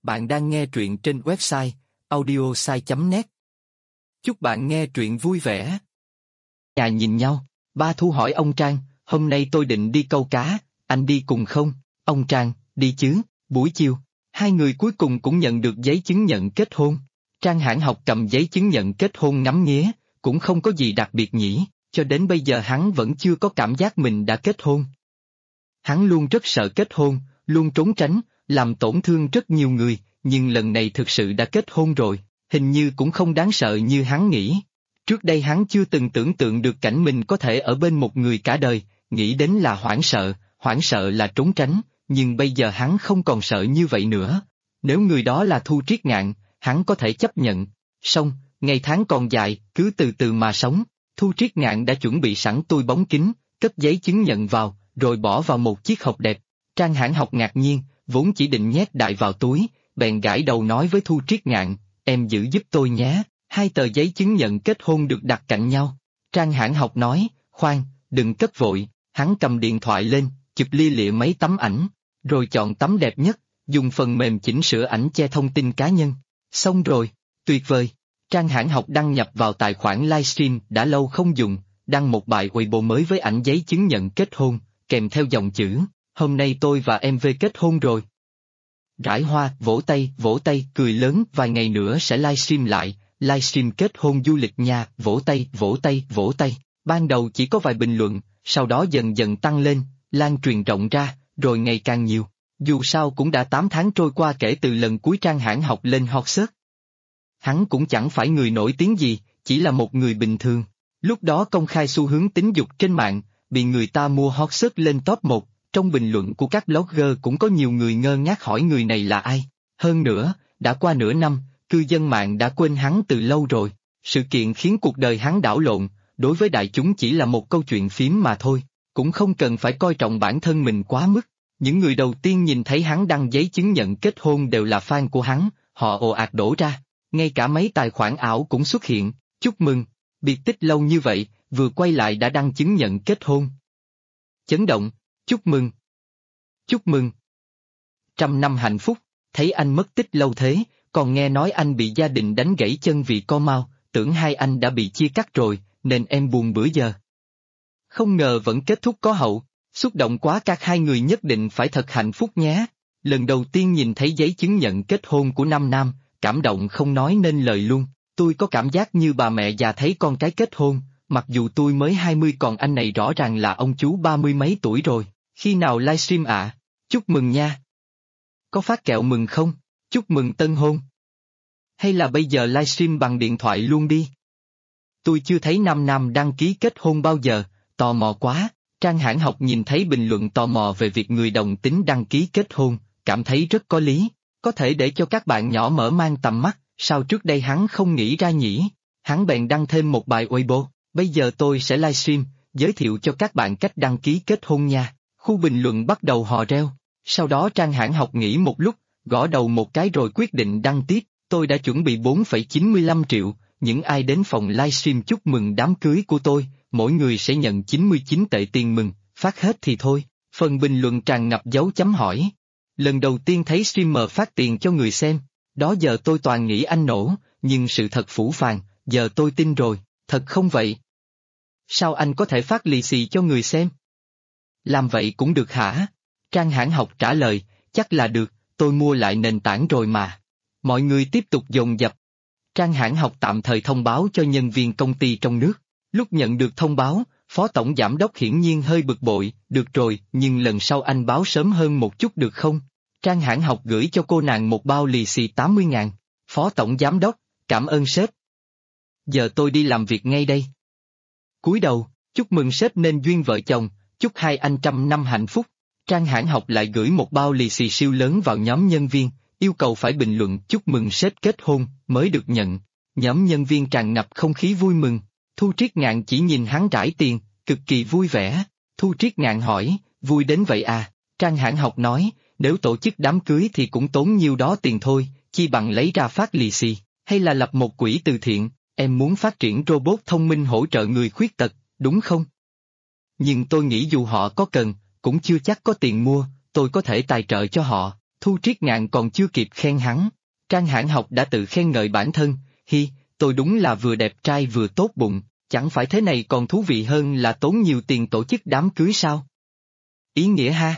Bạn đang nghe truyện trên website audiosai.net. Chúc bạn nghe truyện vui vẻ. Nhà nhìn nhau, ba Thu hỏi ông Trang, hôm nay tôi định đi câu cá, anh đi cùng không? Ông Trang, đi chứ. Buổi chiều, hai người cuối cùng cũng nhận được giấy chứng nhận kết hôn. Trang Hãn Học cầm giấy chứng nhận kết hôn ngắm nghía, cũng không có gì đặc biệt nhỉ, cho đến bây giờ hắn vẫn chưa có cảm giác mình đã kết hôn. Hắn luôn rất sợ kết hôn, luôn trốn tránh, làm tổn thương rất nhiều người, nhưng lần này thực sự đã kết hôn rồi, hình như cũng không đáng sợ như hắn nghĩ. Trước đây hắn chưa từng tưởng tượng được cảnh mình có thể ở bên một người cả đời, nghĩ đến là hoảng sợ là trốn tránh, nhưng bây giờ hắn không còn sợ như vậy nữa. Nếu người đó là Thu Triết Ngạn, hắn có thể chấp nhận. Xong, ngày tháng còn dài, cứ từ từ mà sống. Thu Triết Ngạn đã chuẩn bị sẵn túi bóng kính, cất giấy chứng nhận vào, rồi bỏ vào một chiếc hộp đẹp. Trang Hãn Học ngạc nhiên, vốn chỉ định nhét đại vào túi, bèn gãi đầu nói với Thu Triết Ngạn, em giữ giúp tôi nhé. Hai tờ giấy chứng nhận kết hôn được đặt cạnh nhau. Trang Hãn Học nói, khoan, đừng cất vội. Hắn cầm điện thoại lên, chụp lia lịa mấy tấm ảnh, rồi chọn tấm đẹp nhất, dùng phần mềm chỉnh sửa ảnh che thông tin cá nhân. Xong rồi, tuyệt vời. Trang Hãn Học đăng nhập vào tài khoản livestream đã lâu không dùng, đăng một bài Weibo mới với ảnh giấy chứng nhận kết hôn, kèm theo dòng chữ, hôm nay tôi và em V kết hôn rồi. Rải hoa, vỗ tay, cười lớn, vài ngày nữa sẽ livestream lại, livestream kết hôn du lịch nha, vỗ tay. Ban đầu chỉ có vài bình luận, sau đó dần dần tăng lên, lan truyền rộng ra, rồi ngày càng nhiều. Dù sao cũng đã 8 tháng trôi qua kể từ lần cuối Trang Hãn Học lên hot search. Hắn cũng chẳng phải người nổi tiếng gì, chỉ là một người bình thường. Lúc đó công khai xu hướng tính dục trên mạng, bị người ta mua hot search lên top 1, trong bình luận của các blogger cũng có nhiều người ngơ ngác hỏi người này là ai. Hơn nữa, đã qua nửa năm, cư dân mạng đã quên hắn từ lâu rồi. Sự kiện khiến cuộc đời hắn đảo lộn, đối với đại chúng chỉ là một câu chuyện phím mà thôi, cũng không cần phải coi trọng bản thân mình quá mức. Những người đầu tiên nhìn thấy hắn đăng giấy chứng nhận kết hôn đều là fan của hắn, họ ồ ạt đổ ra, ngay cả mấy tài khoản ảo cũng xuất hiện, chúc mừng, biệt tích lâu như vậy, vừa quay lại đã đăng chứng nhận kết hôn. Chấn động, chúc mừng. 100 năm hạnh phúc, thấy anh mất tích lâu thế, còn nghe nói anh bị gia đình đánh gãy chân vì co mao, tưởng hai anh đã bị chia cắt rồi, nên em buồn bữa giờ. Không ngờ vẫn kết thúc có hậu, xúc động quá, các hai người nhất định phải thật hạnh phúc nhé. Lần đầu tiên nhìn thấy giấy chứng nhận kết hôn của năm nam, cảm động không nói nên lời luôn, tôi có cảm giác như bà mẹ già thấy con cái kết hôn, mặc dù tôi mới 20 còn anh này rõ ràng là ông chú 30 mấy tuổi rồi, khi nào livestream ạ? Chúc mừng nha. Có phát kẹo mừng không? Chúc mừng tân hôn. Hay là bây giờ livestream bằng điện thoại luôn đi? Tôi chưa thấy nam nam đăng ký kết hôn bao giờ, tò mò quá. Trang Hãn Học nhìn thấy bình luận tò mò về việc người đồng tính đăng ký kết hôn, cảm thấy rất có lý, có thể để cho các bạn nhỏ mở mang tầm mắt, sao trước đây hắn không nghĩ ra nhỉ? Hắn bèn đăng thêm một bài Weibo, bây giờ tôi sẽ livestream, giới thiệu cho các bạn cách đăng ký kết hôn nha. Khu bình luận bắt đầu hò reo, sau đó Trang Hãn Học nghĩ một lúc, gõ đầu một cái rồi quyết định đăng tiếp, tôi đã chuẩn bị 4,95 triệu, những ai đến phòng livestream chúc mừng đám cưới của tôi, mỗi người sẽ nhận 99 tệ tiền mừng, phát hết thì thôi. Phần bình luận tràn ngập dấu chấm hỏi. Lần đầu tiên thấy streamer phát tiền cho người xem, đó giờ tôi toàn nghĩ anh nổ, nhưng sự thật phũ phàng, giờ tôi tin rồi, thật không vậy? Sao anh có thể phát lì xì cho người xem? Làm vậy cũng được hả? Trang Hãn Học trả lời, chắc là được, tôi mua lại nền tảng rồi mà. Mọi người tiếp tục dồn dập. Trang Hãn Học tạm thời thông báo cho nhân viên công ty trong nước. Lúc nhận được thông báo, Phó Tổng Giám đốc hiển nhiên hơi bực bội, được rồi, nhưng lần sau anh báo sớm hơn một chút được không? Trang Hãn Học gửi cho cô nàng một bao lì xì 80.000. Phó Tổng Giám đốc, cảm ơn sếp. Giờ tôi đi làm việc ngay đây. Cúi đầu, chúc mừng sếp nên duyên vợ chồng, chúc hai anh 100 năm hạnh phúc. Trang Hãn Học lại gửi một bao lì xì siêu lớn vào nhóm nhân viên, yêu cầu phải bình luận chúc mừng sếp kết hôn, mới được nhận. Nhóm nhân viên tràn ngập không khí vui mừng. Thu Triết Ngạn chỉ nhìn hắn rải tiền, cực kỳ vui vẻ. Thu Triết Ngạn hỏi, vui đến vậy à? Trang Hãn Học nói, nếu tổ chức đám cưới thì cũng tốn nhiêu đó tiền thôi, chi bằng lấy ra phát lì xì, hay là lập một quỹ từ thiện, em muốn phát triển robot thông minh hỗ trợ người khuyết tật, đúng không? Nhưng tôi nghĩ dù họ có cần, cũng chưa chắc có tiền mua, tôi có thể tài trợ cho họ, Thu Triết Ngạn còn chưa kịp khen hắn. Trang Hãn Học đã tự khen ngợi bản thân, hi, tôi đúng là vừa đẹp trai vừa tốt bụng, chẳng phải thế này còn thú vị hơn là tốn nhiều tiền tổ chức đám cưới sao? Ý nghĩa ha?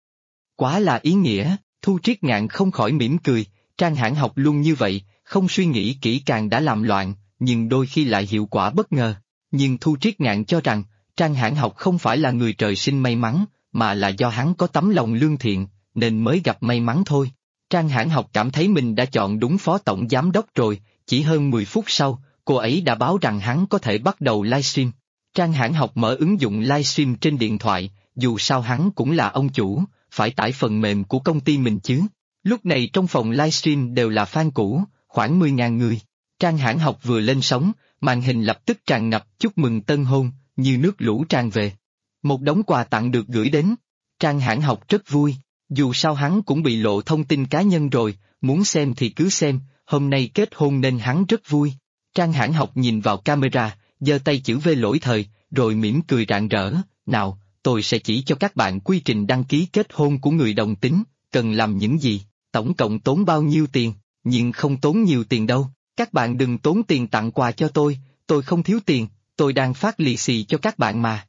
Quá là ý nghĩa, Thu Triết Ngạn không khỏi mỉm cười, Trang Hãn Học luôn như vậy, không suy nghĩ kỹ càng đã làm loạn, nhưng đôi khi lại hiệu quả bất ngờ. Nhưng Thu Triết Ngạn cho rằng, Trang Hãn Học không phải là người trời sinh may mắn, mà là do hắn có tấm lòng lương thiện, nên mới gặp may mắn thôi. Trang Hãn Học cảm thấy mình đã chọn đúng phó tổng giám đốc rồi, chỉ hơn 10 phút sau, cô ấy đã báo rằng hắn có thể bắt đầu livestream. Trang Hãn Học mở ứng dụng livestream trên điện thoại, dù sao hắn cũng là ông chủ, phải tải phần mềm của công ty mình chứ. Lúc này trong phòng livestream đều là fan cũ, khoảng 10.000 người. Trang Hãn Học vừa lên sóng, màn hình lập tức tràn ngập chúc mừng tân hôn, như nước lũ tràn về. Một đống quà tặng được gửi đến. Trang Hãn Học rất vui, dù sao hắn cũng bị lộ thông tin cá nhân rồi, muốn xem thì cứ xem, hôm nay kết hôn nên hắn rất vui. Trang Hãn Học nhìn vào camera, giơ tay chữ V lỗi thời, rồi mỉm cười rạng rỡ, nào, tôi sẽ chỉ cho các bạn quy trình đăng ký kết hôn của người đồng tính, cần làm những gì, tổng cộng tốn bao nhiêu tiền, nhưng không tốn nhiều tiền đâu, các bạn đừng tốn tiền tặng quà cho tôi không thiếu tiền, tôi đang phát lì xì cho các bạn mà.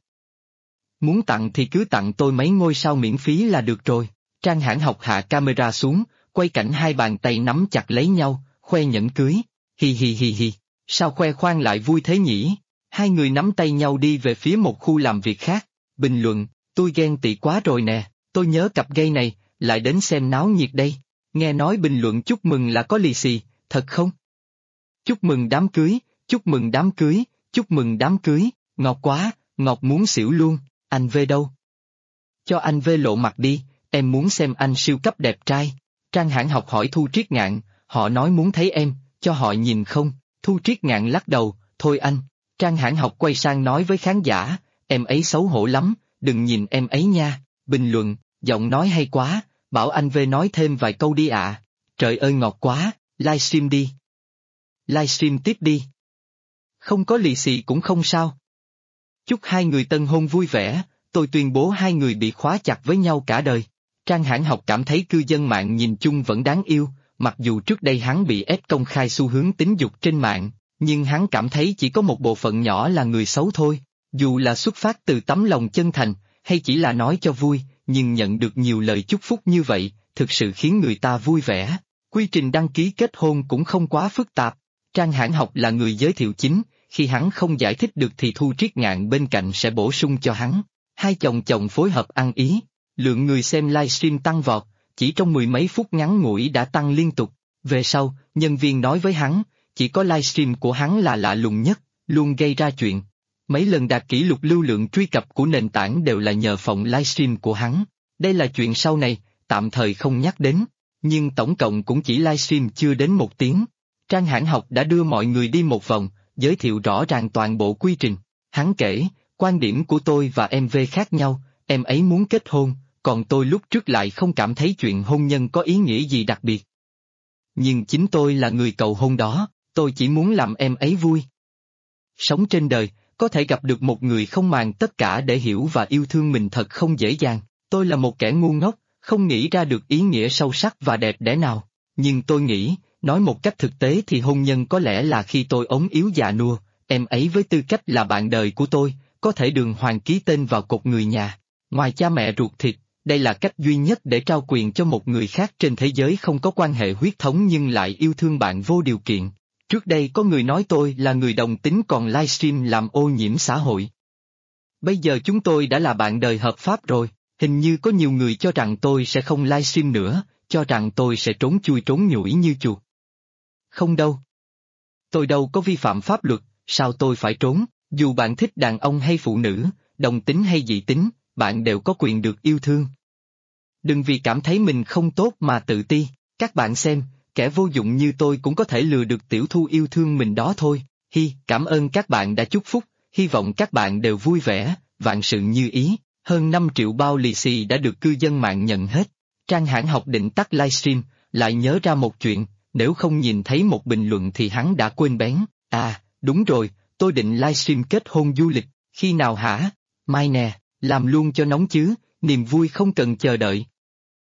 Muốn tặng thì cứ tặng tôi mấy ngôi sao miễn phí là được rồi. Trang Hãn Học hạ camera xuống, quay cảnh hai bàn tay nắm chặt lấy nhau, khoe nhẫn cưới, hi hi hi hi, sao khoe khoang lại vui thế nhỉ? Hai người nắm tay nhau đi về phía một khu làm việc khác, bình luận, tôi ghen tị quá rồi nè, tôi nhớ cặp gay này, lại đến xem náo nhiệt đây, nghe nói bình luận chúc mừng là có lì xì, thật không? Chúc mừng đám cưới, chúc mừng đám cưới, chúc mừng đám cưới, ngọt quá, ngọt muốn xỉu luôn, anh V đâu? Cho anh V lộ mặt đi, em muốn xem anh siêu cấp đẹp trai. Trang Hãn Học hỏi Thu Triết Ngạn, họ nói muốn thấy em, cho họ nhìn không? Thu Triết Ngạn lắc đầu, thôi anh. Trang Hãn Học quay sang nói với khán giả, em ấy xấu hổ lắm, đừng nhìn em ấy nha. Bình luận, giọng nói hay quá, bảo anh V nói thêm vài câu đi ạ. Trời ơi ngọt quá, livestream đi. Livestream tiếp đi. Không có lì xì cũng không sao. Chúc hai người tân hôn vui vẻ, tôi tuyên bố hai người bị khóa chặt với nhau cả đời. Trang Hãn Học cảm thấy cư dân mạng nhìn chung vẫn đáng yêu, mặc dù trước đây hắn bị ép công khai xu hướng tính dục trên mạng, nhưng hắn cảm thấy chỉ có một bộ phận nhỏ là người xấu thôi. Dù là xuất phát từ tấm lòng chân thành, hay chỉ là nói cho vui, nhưng nhận được nhiều lời chúc phúc như vậy, thực sự khiến người ta vui vẻ. Quy trình đăng ký kết hôn cũng không quá phức tạp. Trang Hãn Học là người giới thiệu chính, khi hắn không giải thích được thì Thu Triết Ngạn bên cạnh sẽ bổ sung cho hắn. Hai chồng chồng phối hợp ăn ý, lượng người xem livestream tăng vọt, chỉ trong mười mấy phút ngắn ngủi đã tăng liên tục. Về sau, nhân viên nói với hắn, chỉ có livestream của hắn là lạ lùng nhất, luôn gây ra chuyện. Mấy lần đạt kỷ lục lưu lượng truy cập của nền tảng đều là nhờ phòng livestream của hắn. Đây là chuyện sau này, tạm thời không nhắc đến, nhưng tổng cộng cũng chỉ livestream chưa đến 1 tiếng. Trang Hãn Học đã đưa mọi người đi một vòng, giới thiệu rõ ràng toàn bộ quy trình. Hắn kể, quan điểm của tôi và em V khác nhau, em ấy muốn kết hôn, còn tôi lúc trước lại không cảm thấy chuyện hôn nhân có ý nghĩa gì đặc biệt. Nhưng chính tôi là người cầu hôn đó, tôi chỉ muốn làm em ấy vui. Sống trên đời, có thể gặp được một người không màng tất cả để hiểu và yêu thương mình thật không dễ dàng. Tôi là một kẻ ngu ngốc, không nghĩ ra được ý nghĩa sâu sắc và đẹp đẽ nào. Nhưng tôi nghĩ, nói một cách thực tế thì hôn nhân có lẽ là khi tôi ốm yếu già nua, em ấy với tư cách là bạn đời của tôi, có thể đường hoàng ký tên vào cột người nhà. Ngoài cha mẹ ruột thịt, đây là cách duy nhất để trao quyền cho một người khác trên thế giới không có quan hệ huyết thống nhưng lại yêu thương bạn vô điều kiện. Trước đây có người nói tôi là người đồng tính còn livestream làm ô nhiễm xã hội. Bây giờ chúng tôi đã là bạn đời hợp pháp rồi, hình như có nhiều người cho rằng tôi sẽ không livestream nữa, cho rằng tôi sẽ trốn chui trốn nhủi như chuột. Không đâu. Tôi đâu có vi phạm pháp luật, sao tôi phải trốn, dù bạn thích đàn ông hay phụ nữ, đồng tính hay dị tính, bạn đều có quyền được yêu thương. Đừng vì cảm thấy mình không tốt mà tự ti, các bạn xem, kẻ vô dụng như tôi cũng có thể lừa được tiểu Thu yêu thương mình đó thôi. Cảm ơn các bạn đã chúc phúc, hy vọng các bạn đều vui vẻ, vạn sự như ý. Hơn 5 triệu bao lì xì đã được cư dân mạng nhận hết. Trang Hãn Học định tắt livestream, lại nhớ ra một chuyện, nếu không nhìn thấy một bình luận thì hắn đã quên bén. À, đúng rồi, tôi định livestream kết hôn du lịch, khi nào hả? Mai nè, làm luôn cho nóng chứ, niềm vui không cần chờ đợi.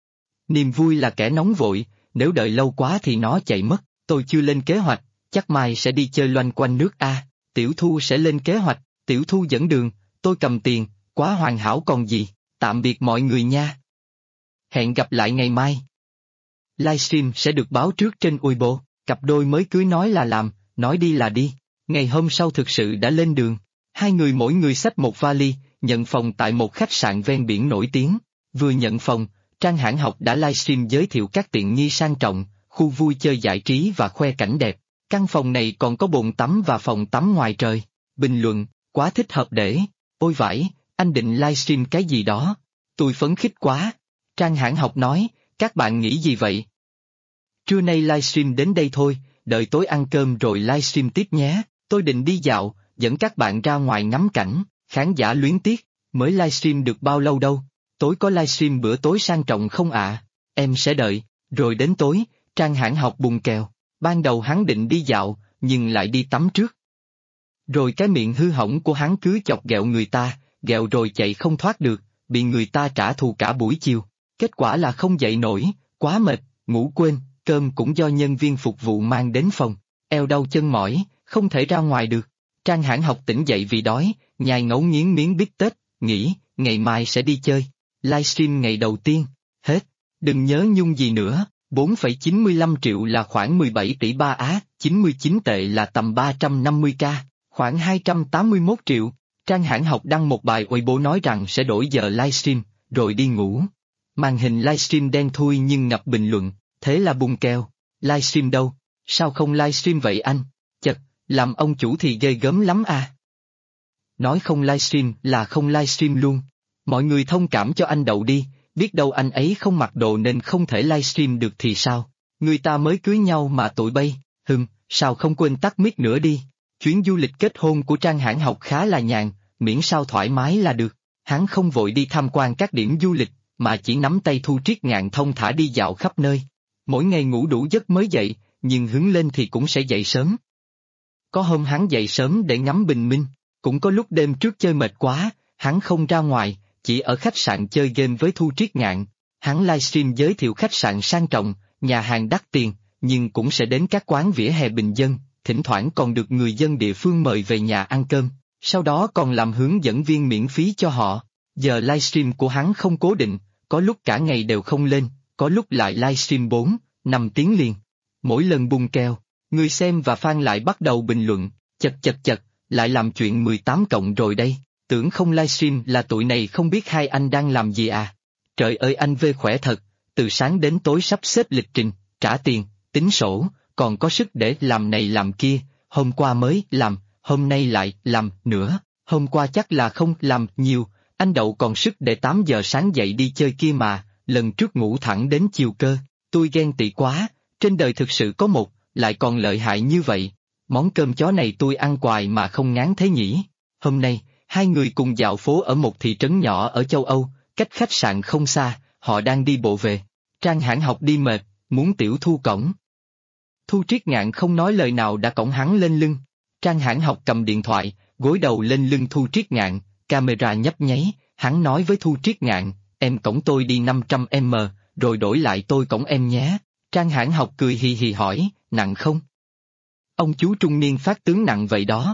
Niềm vui là kẻ nóng vội, nếu đợi lâu quá thì nó chạy mất. Tôi chưa lên kế hoạch, chắc mai sẽ đi chơi loanh quanh nước A. Tiểu Thu sẽ lên kế hoạch, Tiểu Thu dẫn đường, tôi cầm tiền, quá hoàn hảo còn gì. Tạm biệt mọi người nha. Hẹn gặp lại ngày mai. Livestream sẽ được báo trước trên Weibo. Cặp đôi mới cưới nói là làm, nói đi là đi. Ngày hôm sau thực sự đã lên đường. Hai người mỗi người xách một vali, nhận phòng tại một khách sạn ven biển nổi tiếng. Vừa nhận phòng, Trang Hãn Học đã livestream giới thiệu các tiện nghi sang trọng, khu vui chơi giải trí và khoe cảnh đẹp. Căn phòng này còn có bồn tắm và phòng tắm ngoài trời. Bình luận, quá thích hợp để. Ôi vãi, anh định livestream cái gì đó? Tôi phấn khích quá. Trang Hãn Học nói, các bạn nghĩ gì vậy? Trưa nay livestream đến đây thôi, đợi tối ăn cơm rồi livestream tiếp nhé. Tôi định đi dạo, dẫn các bạn ra ngoài ngắm cảnh. Khán giả luyến tiếc, mới livestream được bao lâu đâu. Tối có livestream bữa tối sang trọng không ạ? Em sẽ đợi. Rồi đến tối, Trang Hãn Học bùng kèo. Ban đầu hắn định đi dạo, nhưng lại đi tắm trước. Rồi cái miệng hư hỏng của hắn cứ chọc ghẹo người ta, ghẹo rồi chạy không thoát được, bị người ta trả thù cả buổi chiều. Kết quả là không dậy nổi, quá mệt, ngủ quên, cơm cũng do nhân viên phục vụ mang đến phòng. Eo đau chân mỏi, không thể ra ngoài được. Trang Hãn Học tỉnh dậy vì đói, nhai ngấu nghiến miếng bít tết, nghĩ, ngày mai sẽ đi chơi. Livestream ngày đầu tiên, hết, đừng nhớ nhung gì nữa. 4,95 triệu là khoảng 17 tỷ ba Á, 99 tệ là tầm 350k, khoảng 281 triệu. Trang Hãn Học đăng một bài Weibo nói rằng sẽ đổi giờ livestream, rồi đi ngủ. Màn hình livestream đen thui nhưng ngập bình luận, thế là bùng kèo. Livestream đâu? Sao không livestream vậy anh? Chật, làm ông chủ thì ghê gớm lắm à. Nói không livestream là không livestream luôn. Mọi người thông cảm cho anh Đậu đi. Biết đâu anh ấy không mặc đồ nên không thể livestream được thì sao? Người ta mới cưới nhau mà tụi bay, sao không quên tắt mic nữa đi? Chuyến du lịch kết hôn của Trang Hãn Học khá là nhàn, miễn sao thoải mái là được. Hắn không vội đi tham quan các điểm du lịch, mà chỉ nắm tay Thu Triết Ngạn thong thả đi dạo khắp nơi. Mỗi ngày ngủ đủ giấc mới dậy, nhưng hứng lên thì cũng sẽ dậy sớm. Có hôm hắn dậy sớm để ngắm bình minh, cũng có lúc đêm trước chơi mệt quá, hắn không ra ngoài, chỉ ở khách sạn chơi game với Thu Triết Ngạn. Hắn livestream giới thiệu khách sạn sang trọng, nhà hàng đắt tiền, nhưng cũng sẽ đến các quán vỉa hè bình dân, thỉnh thoảng còn được người dân địa phương mời về nhà ăn cơm, sau đó còn làm hướng dẫn viên miễn phí cho họ. Giờ livestream của hắn không cố định, có lúc cả ngày đều không lên, có lúc lại livestream 4, 5 tiếng liền. Mỗi lần bùng kèo, người xem và fan lại bắt đầu bình luận, chật, lại làm chuyện 18 cộng rồi đây. Tưởng không livestream là tụi này không biết hai anh đang làm gì à? Trời ơi anh V khỏe thật, từ sáng đến tối sắp xếp lịch trình, trả tiền, tính sổ, còn có sức để làm này làm kia, hôm qua mới làm, hôm nay lại làm nữa, hôm qua chắc là không làm nhiều, anh Đậu còn sức để 8 giờ sáng dậy đi chơi kia mà, lần trước ngủ thẳng đến chiều cơ, tôi ghen tị quá, trên đời thực sự có một, lại còn lợi hại như vậy, món cơm chó này tôi ăn hoài mà không ngán thế nhỉ. Hôm nay, hai người cùng dạo phố ở một thị trấn nhỏ ở châu Âu, cách khách sạn không xa, họ đang đi bộ về. Trang Hãn Học đi mệt, muốn Tiểu Thu cõng. Thu Triết Ngạn không nói lời nào đã cõng hắn lên lưng. Trang Hãn Học cầm điện thoại, gối đầu lên lưng Thu Triết Ngạn, camera nhấp nháy, hắn nói với Thu Triết Ngạn, em cõng tôi đi 500m, rồi đổi lại tôi cõng em nhé. Trang Hãn Học cười hì hì hỏi, nặng không? Ông chú trung niên phát tướng nặng vậy đó.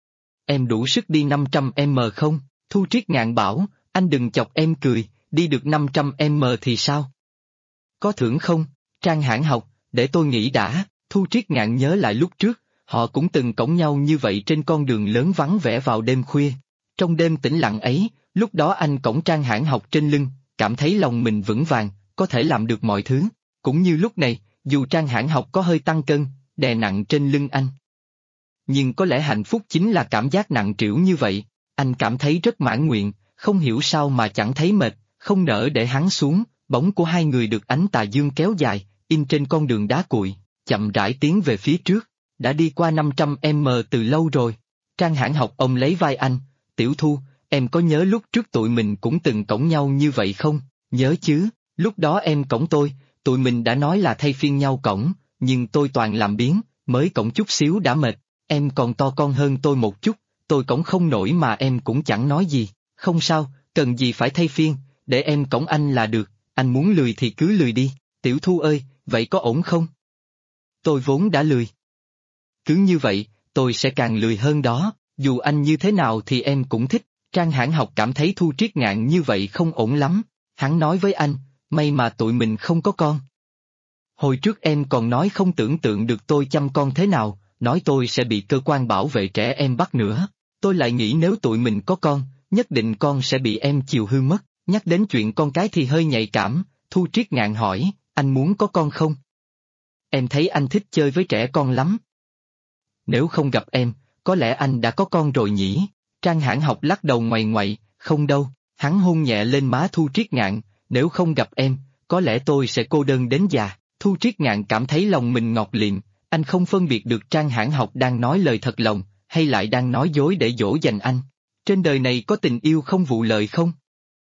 Em đủ sức đi 500m không? Thu Triết Ngạn bảo, anh đừng chọc em cười, đi được 500m thì sao? Có thưởng không? Trang Hãn Học, để tôi nghĩ đã. Thu Triết Ngạn nhớ lại lúc trước, họ cũng từng cõng nhau như vậy trên con đường lớn vắng vẻ vào đêm khuya. Trong đêm tĩnh lặng ấy, lúc đó anh cõng Trang Hãn Học trên lưng, cảm thấy lòng mình vững vàng, có thể làm được mọi thứ. Cũng như lúc này, dù Trang Hãn Học có hơi tăng cân, đè nặng trên lưng anh. Nhưng có lẽ hạnh phúc chính là cảm giác nặng trĩu như vậy, anh cảm thấy rất mãn nguyện, không hiểu sao mà chẳng thấy mệt, không nỡ để hắn xuống, bóng của hai người được ánh tà dương kéo dài, in trên con đường đá cuội, chậm rãi tiến về phía trước, đã đi qua 500m từ lâu rồi. Trang Hãn Học ôm lấy vai anh, Tiểu Thu, em có nhớ lúc trước tụi mình cũng từng cõng nhau như vậy không? Nhớ chứ, lúc đó em cõng tôi, tụi mình đã nói là thay phiên nhau cõng, nhưng tôi toàn làm biếng, mới cõng chút xíu đã mệt, em còn to con hơn tôi một chút, tôi cõng không nổi mà em cũng chẳng nói gì, không sao, cần gì phải thay phiên, để em cõng anh là được, anh muốn lười thì cứ lười đi, Tiểu Thu ơi, vậy có ổn không? Tôi vốn đã lười. Cứ như vậy, tôi sẽ càng lười hơn đó, dù anh như thế nào thì em cũng thích. Trang Hãn Học cảm thấy Thu Triết Ngạn như vậy không ổn lắm, hắn nói với anh, may mà tụi mình không có con. Hồi trước em còn nói không tưởng tượng được tôi chăm con thế nào, nói tôi sẽ bị cơ quan bảo vệ trẻ em bắt nữa. Tôi lại nghĩ nếu tụi mình có con, nhất định con sẽ bị em chiều hư mất. Nhắc đến chuyện con cái thì hơi nhạy cảm, Thu Triết Ngạn hỏi, anh muốn có con không? Em thấy anh thích chơi với trẻ con lắm. Nếu không gặp em, có lẽ anh đã có con rồi nhỉ? Trang Hãn Học lắc đầu ngoại ngoại, không đâu, hắn hôn nhẹ lên má Thu Triết Ngạn, nếu không gặp em, có lẽ tôi sẽ cô đơn đến già. Thu Triết Ngạn cảm thấy lòng mình ngọt lịm, anh không phân biệt được Trang Hãn Học đang nói lời thật lòng, hay lại đang nói dối để dỗ dành anh. Trên đời này có tình yêu không vụ lợi không?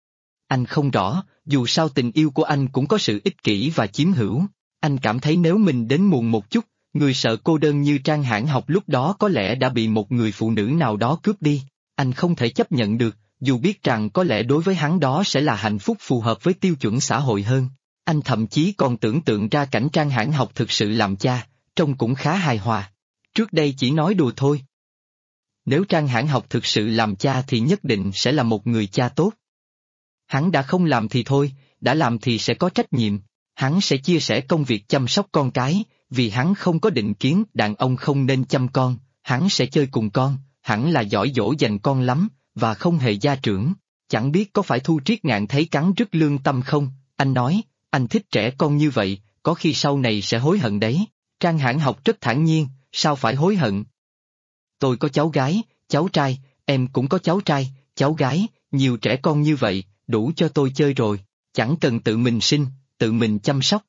Anh không rõ, dù sao tình yêu của anh cũng có sự ích kỷ và chiếm hữu. Anh cảm thấy nếu mình đến muộn một chút, người sợ cô đơn như Trang Hãn Học lúc đó có lẽ đã bị một người phụ nữ nào đó cướp đi. Anh không thể chấp nhận được, dù biết rằng có lẽ đối với hắn đó sẽ là hạnh phúc phù hợp với tiêu chuẩn xã hội hơn. Anh thậm chí còn tưởng tượng ra cảnh Trang Hãn Học thực sự làm cha, trông cũng khá hài hòa. Trước đây chỉ nói đùa thôi. Nếu Trang Hãn Học thực sự làm cha thì nhất định sẽ là một người cha tốt. Hắn đã không làm thì thôi, đã làm thì sẽ có trách nhiệm. Hắn sẽ chia sẻ công việc chăm sóc con cái, vì hắn không có định kiến đàn ông không nên chăm con, hắn sẽ chơi cùng con, hẳn là giỏi dỗ dành con lắm, và không hề gia trưởng. Chẳng biết có phải Thu Triết Ngạn thấy cắn rứt lương tâm không, anh nói, anh thích trẻ con như vậy, có khi sau này sẽ hối hận đấy. Trang Hãn Học rất thản nhiên, sao phải hối hận? Tôi có cháu gái, cháu trai, em cũng có cháu trai, cháu gái, nhiều trẻ con như vậy, đủ cho tôi chơi rồi, chẳng cần tự mình sinh, tự mình chăm sóc.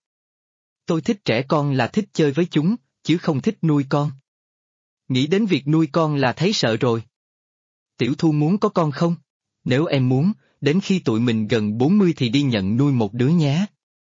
Tôi thích trẻ con là thích chơi với chúng, chứ không thích nuôi con. Nghĩ đến việc nuôi con là thấy sợ rồi. Tiểu Thu muốn có con không? Nếu em muốn, đến khi tụi mình gần 40 thì đi nhận nuôi một đứa nhé.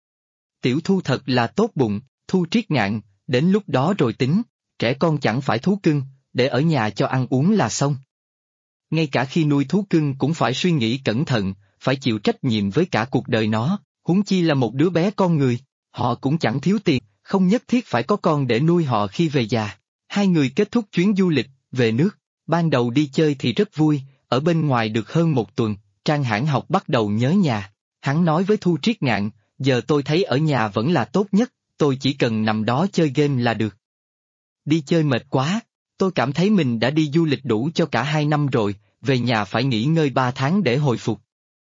Tiểu Thu thật là tốt bụng, Thu Triết Ngạn, đến lúc đó rồi tính, trẻ con chẳng phải thú cưng, để ở nhà cho ăn uống là xong. Ngay cả khi nuôi thú cưng cũng phải suy nghĩ cẩn thận, phải chịu trách nhiệm với cả cuộc đời nó, huống chi là một đứa bé con người, họ cũng chẳng thiếu tiền, không nhất thiết phải có con để nuôi họ khi về già. Hai người kết thúc chuyến du lịch, về nước, ban đầu đi chơi thì rất vui, ở bên ngoài được hơn một tuần, Trang Hãn Học bắt đầu nhớ nhà. Hắn nói với Thu Triết Ngạn, giờ tôi thấy ở nhà vẫn là tốt nhất, tôi chỉ cần nằm đó chơi game là được. Đi chơi mệt quá, tôi cảm thấy mình đã đi du lịch đủ cho cả 2 năm rồi, về nhà phải nghỉ ngơi 3 tháng để hồi phục.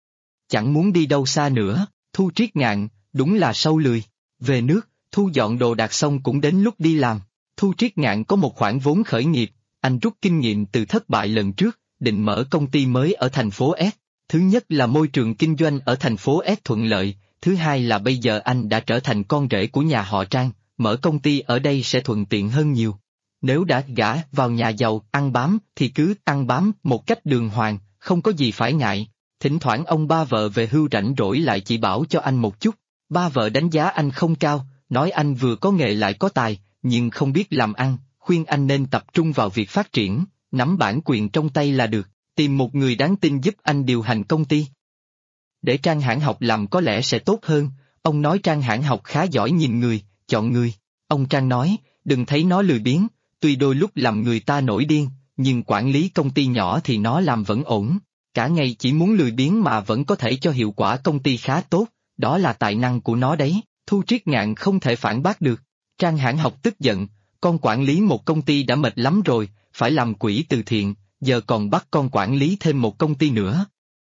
Chẳng muốn đi đâu xa nữa, Thu Triết Ngạn, đúng là sâu lười. Về nước, Thu dọn đồ đạc xong cũng đến lúc đi làm. Thu Triết Ngạn có một khoản vốn khởi nghiệp, anh rút kinh nghiệm từ thất bại lần trước, định mở công ty mới ở thành phố S. Thứ nhất là môi trường kinh doanh ở thành phố S thuận lợi, thứ hai là bây giờ anh đã trở thành con rể của nhà họ Trang, mở công ty ở đây sẽ thuận tiện hơn nhiều. Nếu đã gả vào nhà giàu ăn bám thì cứ ăn bám một cách đường hoàng, không có gì phải ngại. Thỉnh thoảng ông ba vợ về hưu rảnh rỗi lại chỉ bảo cho anh một chút. Ba vợ đánh giá anh không cao, nói anh vừa có nghề lại có tài, nhưng không biết làm ăn, khuyên anh nên tập trung vào việc phát triển, nắm bản quyền trong tay là được, tìm một người đáng tin giúp anh điều hành công ty. Để Trang Hãn Học làm có lẽ sẽ tốt hơn, ông nói Trang Hãn Học khá giỏi nhìn người, chọn người. Ông Trang nói, đừng thấy nó lười biếng, tuy đôi lúc làm người ta nổi điên, nhưng quản lý công ty nhỏ thì nó làm vẫn ổn. Cả ngày chỉ muốn lười biếng mà vẫn có thể cho hiệu quả công ty khá tốt, đó là tài năng của nó đấy. Thu Triết Ngạn không thể phản bác được. Trang Hãn Học tức giận, con quản lý một công ty đã mệt lắm rồi, phải làm quỹ từ thiện, giờ còn bắt con quản lý thêm một công ty nữa.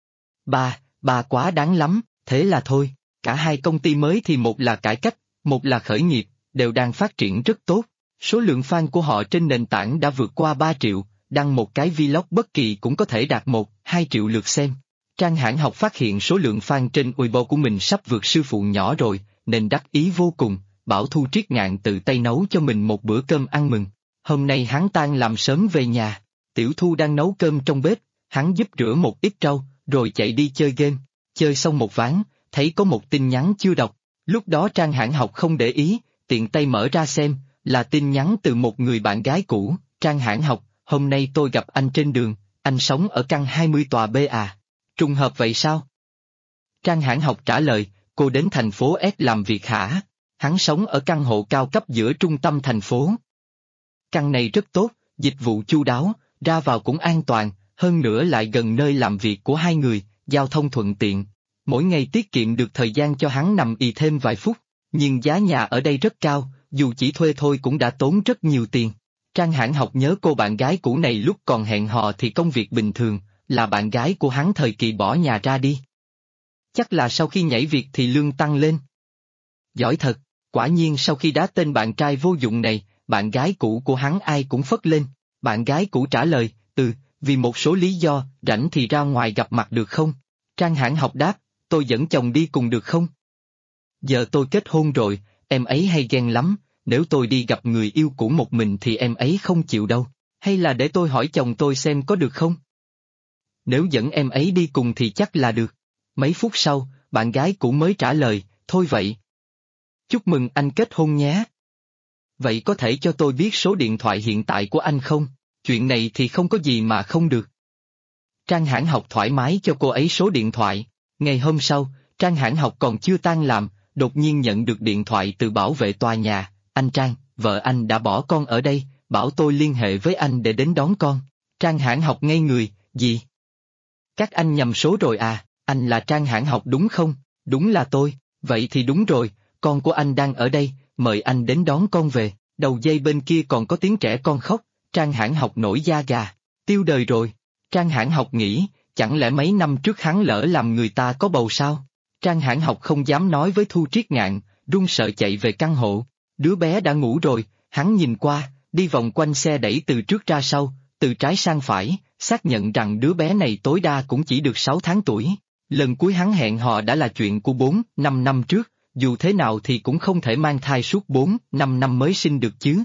Ba quá đáng lắm, thế là thôi, cả hai công ty mới thì một là cải cách, một là khởi nghiệp, đều đang phát triển rất tốt. Số lượng fan của họ trên nền tảng đã vượt qua 3 triệu, đăng một cái vlog bất kỳ cũng có thể đạt 1-2 triệu lượt xem. Trang Hãn Học phát hiện số lượng fan trên Weibo của mình sắp vượt sư phụ nhỏ rồi, nên đắc ý vô cùng, bảo Thu Triết Ngạn tự tay nấu cho mình một bữa cơm ăn mừng. Hôm nay hắn tan làm sớm về nhà, Tiểu Thu đang nấu cơm trong bếp, hắn giúp rửa một ít rau, rồi chạy đi chơi game. Chơi xong một ván, thấy có một tin nhắn chưa đọc, lúc đó Trang Hãn Học không để ý, tiện tay mở ra xem, là tin nhắn từ một người bạn gái cũ. Trang Hãn Học, hôm nay tôi gặp anh trên đường, anh sống ở căn 20 tòa B à? Trùng hợp vậy sao? Trang Hãn Học trả lời, cô đến thành phố S làm việc hả? Hắn sống ở căn hộ cao cấp giữa trung tâm thành phố. Căn này rất tốt, dịch vụ chu đáo, ra vào cũng an toàn, hơn nữa lại gần nơi làm việc của hai người, giao thông thuận tiện. Mỗi ngày tiết kiệm được thời gian cho hắn nằm ì thêm vài phút, nhưng giá nhà ở đây rất cao, dù chỉ thuê thôi cũng đã tốn rất nhiều tiền. Trang Hãn Học nhớ cô bạn gái cũ này lúc còn hẹn hò thì công việc bình thường, là bạn gái của hắn thời kỳ bỏ nhà ra đi. Chắc là sau khi nhảy việc thì lương tăng lên. Giỏi thật, quả nhiên sau khi đá tên bạn trai vô dụng này, bạn gái cũ của hắn ai cũng phất lên. Bạn gái cũ trả lời, vì một số lý do, rảnh thì ra ngoài gặp mặt được không? Trang Hãn Học đáp, tôi dẫn chồng đi cùng được không? Giờ tôi kết hôn rồi, em ấy hay ghen lắm, nếu tôi đi gặp người yêu cũ một mình thì em ấy không chịu đâu, hay là để tôi hỏi chồng tôi xem có được không? Nếu dẫn em ấy đi cùng thì chắc là được. Mấy phút sau, bạn gái cũ mới trả lời, thôi vậy. Chúc mừng anh kết hôn nhé. Vậy có thể cho tôi biết số điện thoại hiện tại của anh không? Chuyện này thì không có gì mà không được. Trang Hãn Học thoải mái cho cô ấy số điện thoại. Ngày hôm sau, Trang Hãn Học còn chưa tan làm, đột nhiên nhận được điện thoại từ bảo vệ tòa nhà. Anh Trang, vợ anh đã bỏ con ở đây, bảo tôi liên hệ với anh để đến đón con. Trang Hãn Học ngây người, gì? Các anh nhầm số rồi à, anh là Trang Hãn Học đúng không? Đúng là tôi, vậy thì đúng rồi, con của anh đang ở đây, mời anh đến đón con về. Đầu dây bên kia còn có tiếng trẻ con khóc, Trang Hãn Học nổi da gà, tiêu đời rồi. Trang Hãn Học nghĩ, chẳng lẽ mấy năm trước hắn lỡ làm người ta có bầu sao? Trang Hãn Học không dám nói với Thu Triết Ngạn, run sợ chạy về căn hộ. Đứa bé đã ngủ rồi, hắn nhìn qua, đi vòng quanh xe đẩy từ trước ra sau, từ trái sang phải, xác nhận rằng đứa bé này tối đa cũng chỉ được 6 tháng tuổi. Lần cuối hắn hẹn hò đã là chuyện của 4-5 năm trước, dù thế nào thì cũng không thể mang thai suốt 4-5 năm mới sinh được chứ.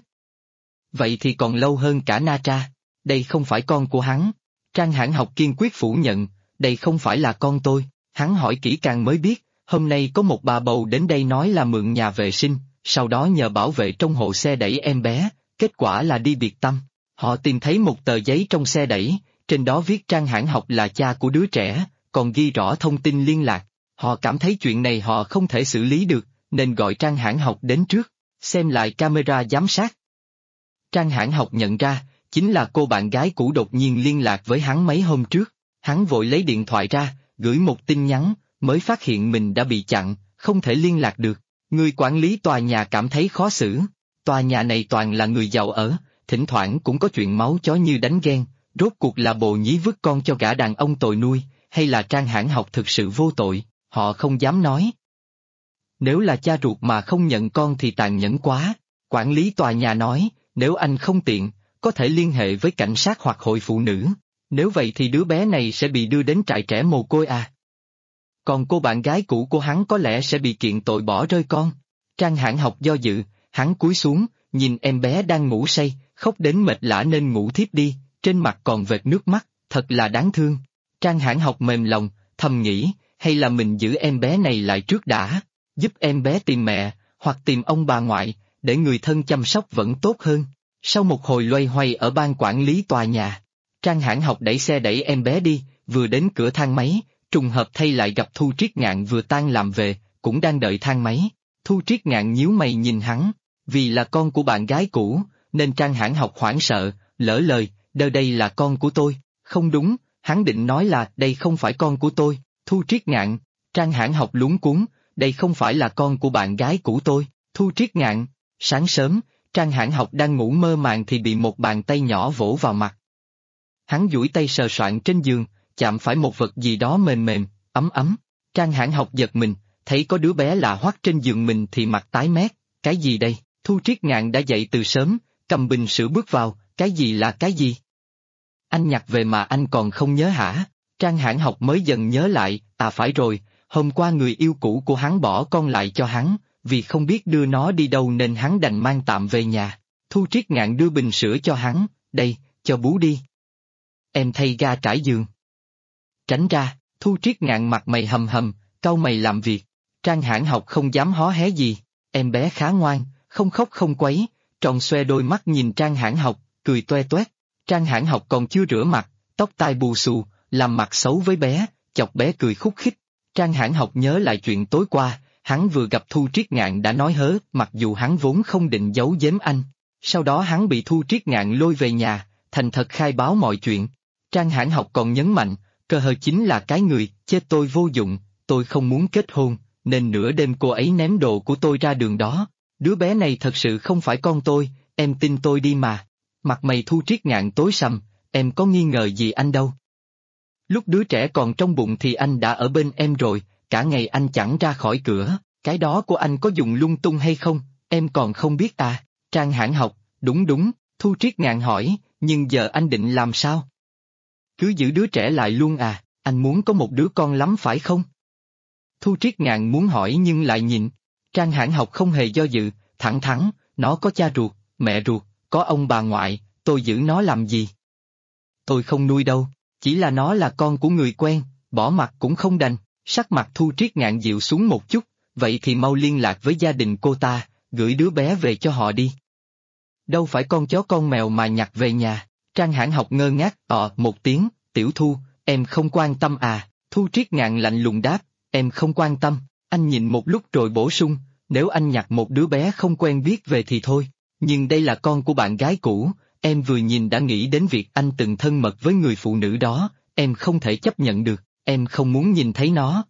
Vậy thì còn lâu hơn cả Na Tra, đây không phải con của hắn. Trang Hãn Học kiên quyết phủ nhận, đây không phải là con tôi. Hắn hỏi kỹ càng mới biết, hôm nay có một bà bầu đến đây nói là mượn nhà vệ sinh, sau đó nhờ bảo vệ trong hộ xe đẩy em bé, kết quả là đi biệt tâm. Họ tìm thấy một tờ giấy trong xe đẩy, trên đó viết Trang Hãn Học là cha của đứa trẻ, còn ghi rõ thông tin liên lạc. Họ cảm thấy chuyện này họ không thể xử lý được, nên gọi Trang Hãn Học đến trước, xem lại camera giám sát. Trang Hãn Học nhận ra, chính là cô bạn gái cũ đột nhiên liên lạc với hắn mấy hôm trước. Hắn vội lấy điện thoại ra, gửi một tin nhắn, mới phát hiện mình đã bị chặn, không thể liên lạc được. Người quản lý tòa nhà cảm thấy khó xử. Tòa nhà này toàn là người giàu ở, thỉnh thoảng cũng có chuyện máu chó như đánh ghen, rốt cuộc là bồ nhí vứt con cho gã đàn ông tội nuôi, hay là Trang Hãn Học thực sự vô tội, họ không dám nói. Nếu là cha ruột mà không nhận con thì tàn nhẫn quá. Quản lý tòa nhà nói, nếu anh không tiện, có thể liên hệ với cảnh sát hoặc hội phụ nữ, nếu vậy thì đứa bé này sẽ bị đưa đến trại trẻ mồ côi à. Còn cô bạn gái cũ của hắn có lẽ sẽ bị kiện tội bỏ rơi con. Trang Hãn Học do dự, hắn cúi xuống, nhìn em bé đang ngủ say, khóc đến mệt lả nên ngủ thiếp đi, trên mặt còn vệt nước mắt, thật là đáng thương. Trang Hãn Học mềm lòng, thầm nghĩ, hay là mình giữ em bé này lại trước đã, giúp em bé tìm mẹ, hoặc tìm ông bà ngoại, để người thân chăm sóc vẫn tốt hơn. Sau một hồi loay hoay ở ban quản lý tòa nhà, Trang Hãn Học đẩy xe đẩy em bé đi, vừa đến cửa thang máy, trùng hợp thay lại gặp Thu Triết Ngạn vừa tan làm về, cũng đang đợi thang máy. Thu Triết Ngạn nhíu mày nhìn hắn, vì là con của bạn gái cũ, nên Trang Hãn Học hoảng sợ, lỡ lời, đây là con của tôi. Không đúng, hắn định nói là đây không phải con của tôi. Thu Triết Ngạn, Trang Hãn Học luống cuống, đây không phải là con của bạn gái cũ tôi. Thu Triết Ngạn, sáng sớm, Trang Hãn Học đang ngủ mơ màng thì bị một bàn tay nhỏ vỗ vào mặt. Hắn duỗi tay sờ soạng trên giường, chạm phải một vật gì đó mềm mềm, ấm ấm. Trang Hãn Học giật mình, thấy có đứa bé lạ hoắc trên giường mình thì mặt tái mét, cái gì đây? Thu Triết Ngạn đã dậy từ sớm, cầm bình sữa bước vào, cái gì là cái gì? Anh nhặt về mà anh còn không nhớ hả? Trang Hãn Học mới dần nhớ lại, à phải rồi, hôm qua người yêu cũ của hắn bỏ con lại cho hắn, vì không biết đưa nó đi đâu nên hắn đành mang tạm về nhà. Thu Triết Ngạn đưa bình sữa cho hắn, đây, cho bú đi. Em thay ga trải giường. Tránh ra, Thu Triết Ngạn mặt mày hầm hầm, cau mày làm việc. Trang Hãn Học không dám hó hé gì, em bé khá ngoan, không khóc không quấy, tròn xoe đôi mắt nhìn Trang Hãn Học, cười toe toét. Trang Hãn Học còn chưa rửa mặt, tóc tai bù xù, làm mặt xấu với bé, chọc bé cười khúc khích. Trang Hãn Học nhớ lại chuyện tối qua, hắn vừa gặp Thu Triết Ngạn đã nói hớ, mặc dù hắn vốn không định giấu giếm anh. Sau đó hắn bị Thu Triết Ngạn lôi về nhà, thành thật khai báo mọi chuyện. Trang Hãn Học còn nhấn mạnh, cơ hờ chính là cái người, chết tôi vô dụng, tôi không muốn kết hôn, nên nửa đêm cô ấy ném đồ của tôi ra đường đó. Đứa bé này thật sự không phải con tôi, em tin tôi đi mà. Mặt mày Thu Triết Ngạn tối sầm, em có nghi ngờ gì anh đâu. Lúc đứa trẻ còn trong bụng thì anh đã ở bên em rồi, cả ngày anh chẳng ra khỏi cửa, cái đó của anh có dùng lung tung hay không, em còn không biết à. Trang Hãn Học, đúng, Thu Triết Ngạn hỏi, nhưng giờ anh định làm sao? Cứ giữ đứa trẻ lại luôn à, anh muốn có một đứa con lắm phải không? Thu Triết Ngạn muốn hỏi nhưng lại nhịn. Trang Hãn Học không hề do dự, thẳng thắn, nó có cha ruột, mẹ ruột, có ông bà ngoại, tôi giữ nó làm gì? Tôi không nuôi đâu, chỉ là nó là con của người quen, bỏ mặc cũng không đành. Sắc mặt Thu Triết Ngạn dịu xuống một chút, vậy thì mau liên lạc với gia đình cô ta, gửi đứa bé về cho họ đi. Đâu phải con chó con mèo mà nhặt về nhà. Trang Hãn Học ngơ ngác, một tiếng, Tiểu Thu, em không quan tâm à, Thu Triết Ngạn lạnh lùng đáp, em không quan tâm, anh nhìn một lúc rồi bổ sung, nếu anh nhặt một đứa bé không quen biết về thì thôi, nhưng đây là con của bạn gái cũ, em vừa nhìn đã nghĩ đến việc anh từng thân mật với người phụ nữ đó, em không thể chấp nhận được, em không muốn nhìn thấy nó.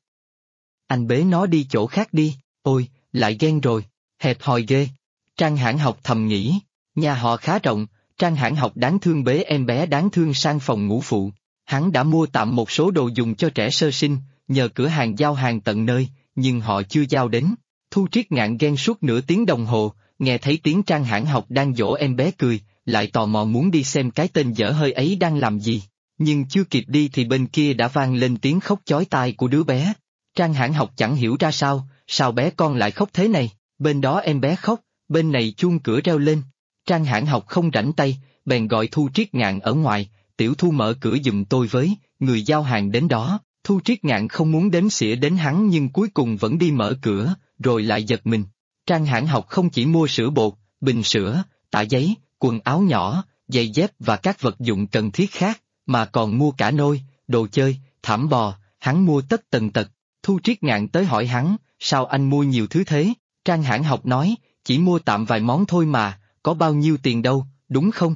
Anh bế nó đi chỗ khác đi, ôi, lại ghen rồi, hẹp hòi ghê. Trang Hãn Học thầm nghĩ, nhà họ khá rộng, Trang Hãn Học đáng thương bế em bé đáng thương sang phòng ngủ phụ. Hắn đã mua tạm một số đồ dùng cho trẻ sơ sinh, nhờ cửa hàng giao hàng tận nơi, nhưng họ chưa giao đến. Thu Triết Ngạn ghen suốt nửa tiếng đồng hồ, nghe thấy tiếng Trang Hãn Học đang dỗ em bé cười, lại tò mò muốn đi xem cái tên dở hơi ấy đang làm gì. Nhưng chưa kịp đi thì bên kia đã vang lên tiếng khóc chói tai của đứa bé. Trang Hãn Học chẳng hiểu ra sao bé con lại khóc thế này, bên đó em bé khóc, bên này chuông cửa reo lên. Trang Hãn Học không rảnh tay, bèn gọi Thu Triết Ngạn ở ngoài, Tiểu Thu mở cửa giùm tôi với, người giao hàng đến đó. Thu Triết Ngạn không muốn đếm xỉa đến hắn nhưng cuối cùng vẫn đi mở cửa, rồi lại giật mình. Trang Hãn Học không chỉ mua sữa bột, bình sữa, tã giấy, quần áo nhỏ, giày dép và các vật dụng cần thiết khác, mà còn mua cả nôi, đồ chơi, thảm bò, hắn mua tất tần tật. Thu Triết Ngạn tới hỏi hắn, sao anh mua nhiều thứ thế? Trang Hãn Học nói, chỉ mua tạm vài món thôi mà, có bao nhiêu tiền đâu, đúng không?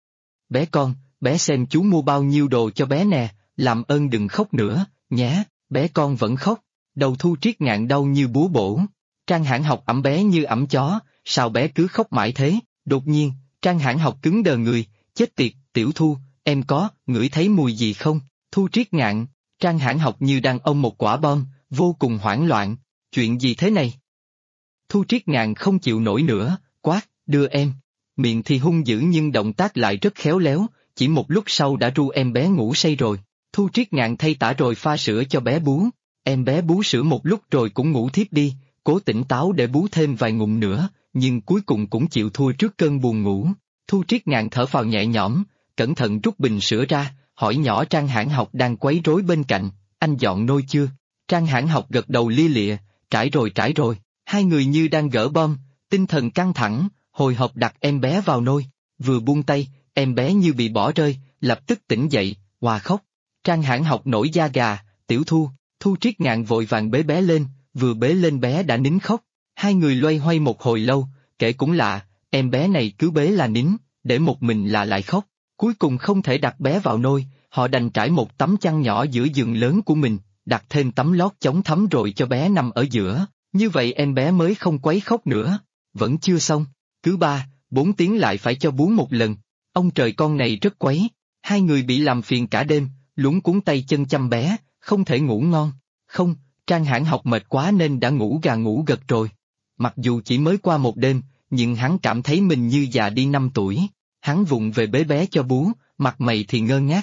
Bé con, bé xem chú mua bao nhiêu đồ cho bé nè, làm ơn đừng khóc nữa, nhé, bé con vẫn khóc, đầu Thu Triết Ngạn đau như búa bổ. Trang Hãn Học ẵm bé như ẵm chó, sao bé cứ khóc mãi thế? Đột nhiên, Trang Hãn Học cứng đờ người, chết tiệt, Tiểu Thu, em có, ngửi thấy mùi gì không? Thu Triết Ngạn, Trang Hãn Học như đang ôm một quả bom, vô cùng hoảng loạn, chuyện gì thế này? Thu Triết Ngạn không chịu nổi nữa, quát, đưa em. Miệng thì hung dữ nhưng động tác lại rất khéo léo, chỉ một lúc sau đã ru em bé ngủ say rồi. Thu Triết Ngạn thay tã rồi pha sữa cho bé bú. Em bé bú sữa một lúc rồi cũng ngủ thiếp đi, cố tỉnh táo để bú thêm vài ngụm nữa, nhưng cuối cùng cũng chịu thua trước cơn buồn ngủ. Thu Triết Ngạn thở phào nhẹ nhõm, cẩn thận rút bình sữa ra, hỏi nhỏ Trang Hãn Học đang quấy rối bên cạnh, anh dọn nôi chưa? Trang Hãn Học gật đầu lia lịa, trải rồi. Hai người như đang gỡ bom, tinh thần căng thẳng, hồi hộp đặt em bé vào nôi, vừa buông tay, em bé như bị bỏ rơi, lập tức tỉnh dậy, òa khóc. Trang Hãn Học nổi da gà, Tiểu Thu, Thu Triết Ngạn vội vàng bế bé lên, vừa bế lên bé đã nín khóc. Hai người loay hoay một hồi lâu, kể cũng lạ, em bé này cứ bế là nín, để một mình là lại khóc. Cuối cùng không thể đặt bé vào nôi, họ đành trải một tấm chăn nhỏ giữa giường lớn của mình, đặt thêm tấm lót chống thấm rồi cho bé nằm ở giữa, như vậy em bé mới không quấy khóc nữa. Vẫn chưa xong, cứ 3-4 tiếng lại phải cho bú một lần. Ông trời con này rất quấy, hai người bị làm phiền cả đêm, luống cuống tay chân chăm bé, không thể ngủ ngon. Không, Trang Hãn Học mệt quá nên đã ngủ gà ngủ gật rồi. Mặc dù chỉ mới qua một đêm, nhưng hắn cảm thấy mình như già đi 5 tuổi. Hắn vụng về bế bé cho bú, mặt mày thì ngơ ngác.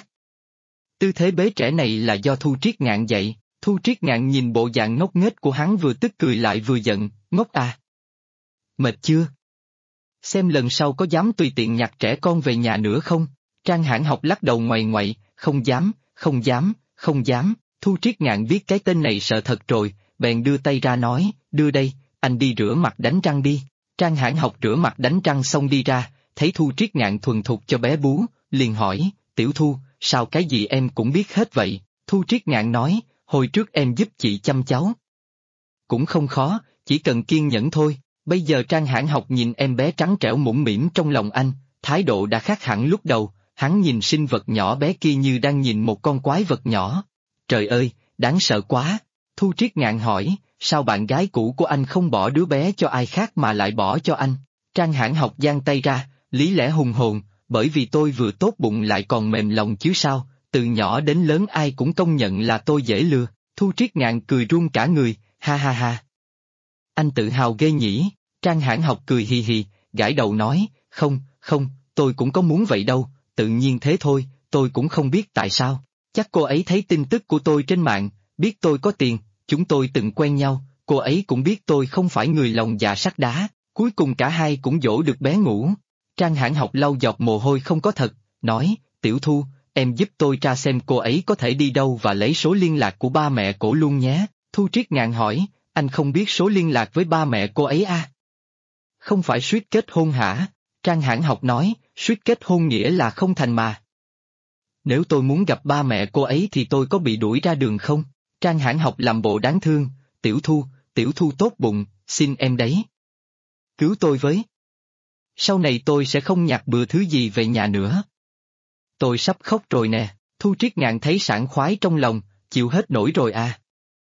Tư thế bế trẻ này là do Thu Triết Ngạn dạy. Thu Triết Ngạn nhìn bộ dạng ngốc nghếch của hắn vừa tức cười lại vừa giận, ngốc à. Mệt chưa? Xem lần sau có dám tùy tiện nhặt trẻ con về nhà nữa không? Trang Hãn Học lắc đầu ngoại ngoại, không dám. Thu Triết Ngạn biết cái tên này sợ thật rồi, bèn đưa tay ra nói, đưa đây, anh đi rửa mặt đánh răng đi. Trang Hãn Học rửa mặt đánh răng xong đi ra, thấy Thu Triết Ngạn thuần thục cho bé bú, liền hỏi, Tiểu Thu, sao cái gì em cũng biết hết vậy? Thu Triết Ngạn nói, hồi trước em giúp chị chăm cháu. Cũng không khó, chỉ cần kiên nhẫn thôi. Bây giờ Trang Hãn Học nhìn em bé trắng trẻo mũm mĩm trong lòng anh, thái độ đã khác hẳn lúc đầu, hắn nhìn sinh vật nhỏ bé kia như đang nhìn một con quái vật nhỏ. Trời ơi, đáng sợ quá! Thu Triết ngạn hỏi, sao bạn gái cũ của anh không bỏ đứa bé cho ai khác mà lại bỏ cho anh? Trang Hãn Học giang tay ra, lý lẽ hùng hồn, bởi vì tôi vừa tốt bụng lại còn mềm lòng chứ sao, từ nhỏ đến lớn ai cũng công nhận là tôi dễ lừa. Thu Triết ngạn cười run cả người, ha ha ha. Anh tự hào ghê nhỉ? Trang Hãn Học cười hì hì, gãi đầu nói, không, tôi cũng có muốn vậy đâu, tự nhiên thế thôi, tôi cũng không biết tại sao. Chắc cô ấy thấy tin tức của tôi trên mạng, biết tôi có tiền, chúng tôi từng quen nhau, cô ấy cũng biết tôi không phải người lòng dạ sắt đá, cuối cùng cả hai cũng dỗ được bé ngủ. Trang Hãn Học lau giọt mồ hôi không có thật, nói, Tiểu Thu, em giúp tôi tra xem cô ấy có thể đi đâu và lấy số liên lạc của ba mẹ cổ luôn nhé. Thu Triết ngạn hỏi, anh không biết số liên lạc với ba mẹ cô ấy à? Không phải suýt kết hôn hả? Trang Hãn Học nói, suýt kết hôn nghĩa là không thành mà. Nếu tôi muốn gặp ba mẹ cô ấy thì tôi có bị đuổi ra đường không? Trang Hãn Học làm bộ đáng thương, Tiểu Thu tốt bụng, xin em đấy. Cứu tôi với. Sau này tôi sẽ không nhặt bừa thứ gì về nhà nữa. Tôi sắp khóc rồi nè, Thu Triết ngạn thấy sảng khoái trong lòng, chịu hết nổi rồi à.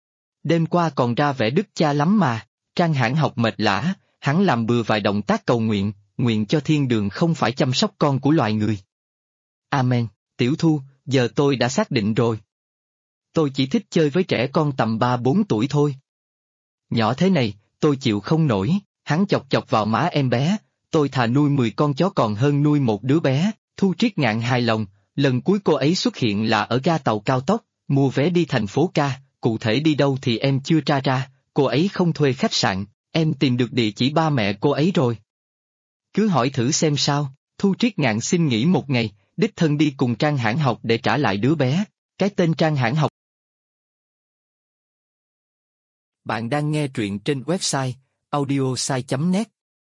Đêm qua còn ra vẻ đức cha lắm mà. Trang Hãn Học mệt lả, hắn làm bừa vài động tác cầu nguyện, nguyện cho thiên đường không phải chăm sóc con của loài người. Amen, Tiểu Thu, giờ tôi đã xác định rồi. Tôi chỉ thích chơi với trẻ con tầm 3-4 tuổi thôi. Nhỏ thế này, tôi chịu không nổi, hắn chọc chọc vào má em bé, tôi thà nuôi 10 con chó còn hơn nuôi một đứa bé. Thu Triết ngạn hài lòng, lần cuối cô ấy xuất hiện là ở ga tàu cao tốc, mua vé đi thành phố ca, cụ thể đi đâu thì em chưa tra ra, cô ấy không thuê khách sạn, em tìm được địa chỉ ba mẹ cô ấy rồi. Cứ hỏi thử xem sao. Thu Triết ngạn xin nghỉ một ngày, đích thân đi cùng Trang Hãn Học để trả lại đứa bé. Cái tên Trang Hãn Học. Bạn đang nghe truyện trên website audiosai.net.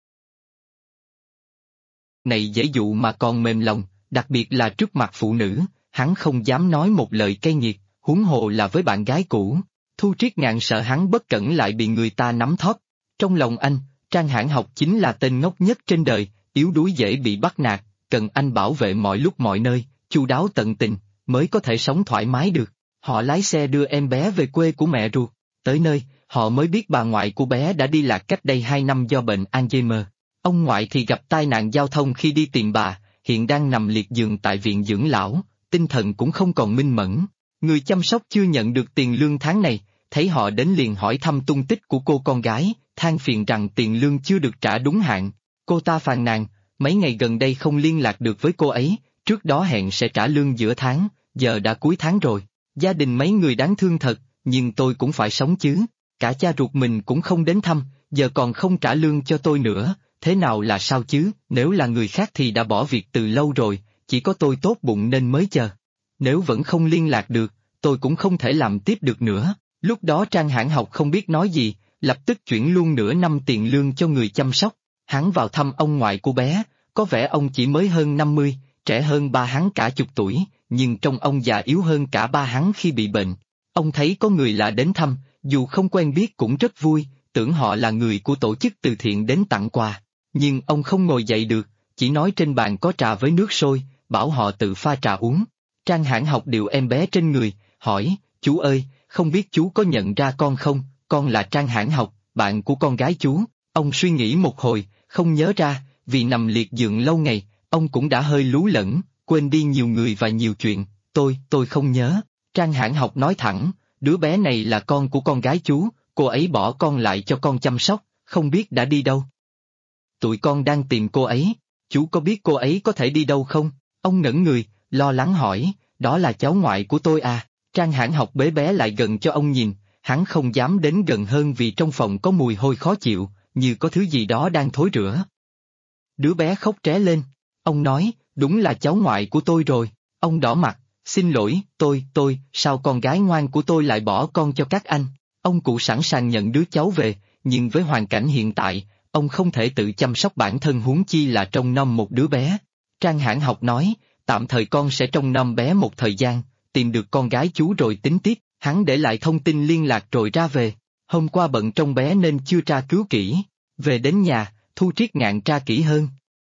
Này dễ dụ mà còn mềm lòng, đặc biệt là trước mặt phụ nữ, hắn không dám nói một lời cay nghiệt, huống hồ là với bạn gái cũ. Thu Triết ngạn sợ hắn bất cẩn lại bị người ta nắm thóp. Trong lòng anh, Trang Hãn Học chính là tên ngốc nhất trên đời, yếu đuối dễ bị bắt nạt, cần anh bảo vệ mọi lúc mọi nơi, chu đáo tận tình, mới có thể sống thoải mái được. Họ lái xe đưa em bé về quê của mẹ ruột. Tới nơi, họ mới biết bà ngoại của bé đã đi lạc cách đây 2 năm do bệnh Alzheimer. Ông ngoại thì gặp tai nạn giao thông khi đi tìm bà, hiện đang nằm liệt giường tại viện dưỡng lão, tinh thần cũng không còn minh mẫn. Người chăm sóc chưa nhận được tiền lương tháng này, thấy họ đến liền hỏi thăm tung tích của cô con gái, than phiền rằng tiền lương chưa được trả đúng hạn. Cô ta phàn nàn, mấy ngày gần đây không liên lạc được với cô ấy, trước đó hẹn sẽ trả lương giữa tháng, giờ đã cuối tháng rồi. Gia đình mấy người đáng thương thật, nhưng tôi cũng phải sống chứ. Cả cha ruột mình cũng không đến thăm, giờ còn không trả lương cho tôi nữa, thế nào là sao chứ? Nếu là người khác thì đã bỏ việc từ lâu rồi, chỉ có tôi tốt bụng nên mới chờ. Nếu vẫn không liên lạc được, tôi cũng không thể làm tiếp được nữa. Lúc đó Trang Hãn Học không biết nói gì, lập tức chuyển luôn nửa năm tiền lương cho người chăm sóc. Hắn vào thăm ông ngoại của bé, có vẻ ông chỉ mới hơn 50, trẻ hơn ba hắn cả chục tuổi, nhưng trông ông già yếu hơn cả ba hắn khi bị bệnh. Ông thấy có người lạ đến thăm, dù không quen biết cũng rất vui, tưởng họ là người của tổ chức từ thiện đến tặng quà. Nhưng ông không ngồi dậy được, chỉ nói trên bàn có trà với nước sôi, bảo họ tự pha trà uống. Trang Hãn Học điều em bé trên người, hỏi, chú ơi, không biết chú có nhận ra con không? Con là Trang Hãn Học, bạn của con gái chú. Ông suy nghĩ một hồi, không nhớ ra, vì nằm liệt giường lâu ngày, ông cũng đã hơi lú lẫn, quên đi nhiều người và nhiều chuyện. Tôi không nhớ. Trang Hãn Học nói thẳng, đứa bé này là con của con gái chú, cô ấy bỏ con lại cho con chăm sóc, không biết đã đi đâu. Tụi con đang tìm cô ấy, chú có biết cô ấy có thể đi đâu không? Ông ngẩn người, lo lắng hỏi, đó là cháu ngoại của tôi à? Trang Hãn Học bế bé lại gần cho ông nhìn, hắn không dám đến gần hơn vì trong phòng có mùi hôi khó chịu, như có thứ gì đó đang thối rữa. Đứa bé khóc tré lên, ông nói, đúng là cháu ngoại của tôi rồi. Ông đỏ mặt, xin lỗi, sao con gái ngoan của tôi lại bỏ con cho các anh? Ông cụ sẵn sàng nhận đứa cháu về, nhưng với hoàn cảnh hiện tại, ông không thể tự chăm sóc bản thân huống chi là trông nom một đứa bé. Trang Hãn Học nói, tạm thời con sẽ trông nom bé một thời gian, tìm được con gái chú rồi tính tiếp. Hắn để lại thông tin liên lạc rồi ra về. Hôm qua bận trông bé nên chưa tra cứu kỹ. Về đến nhà, Thu Triết Ngạn tra kỹ hơn.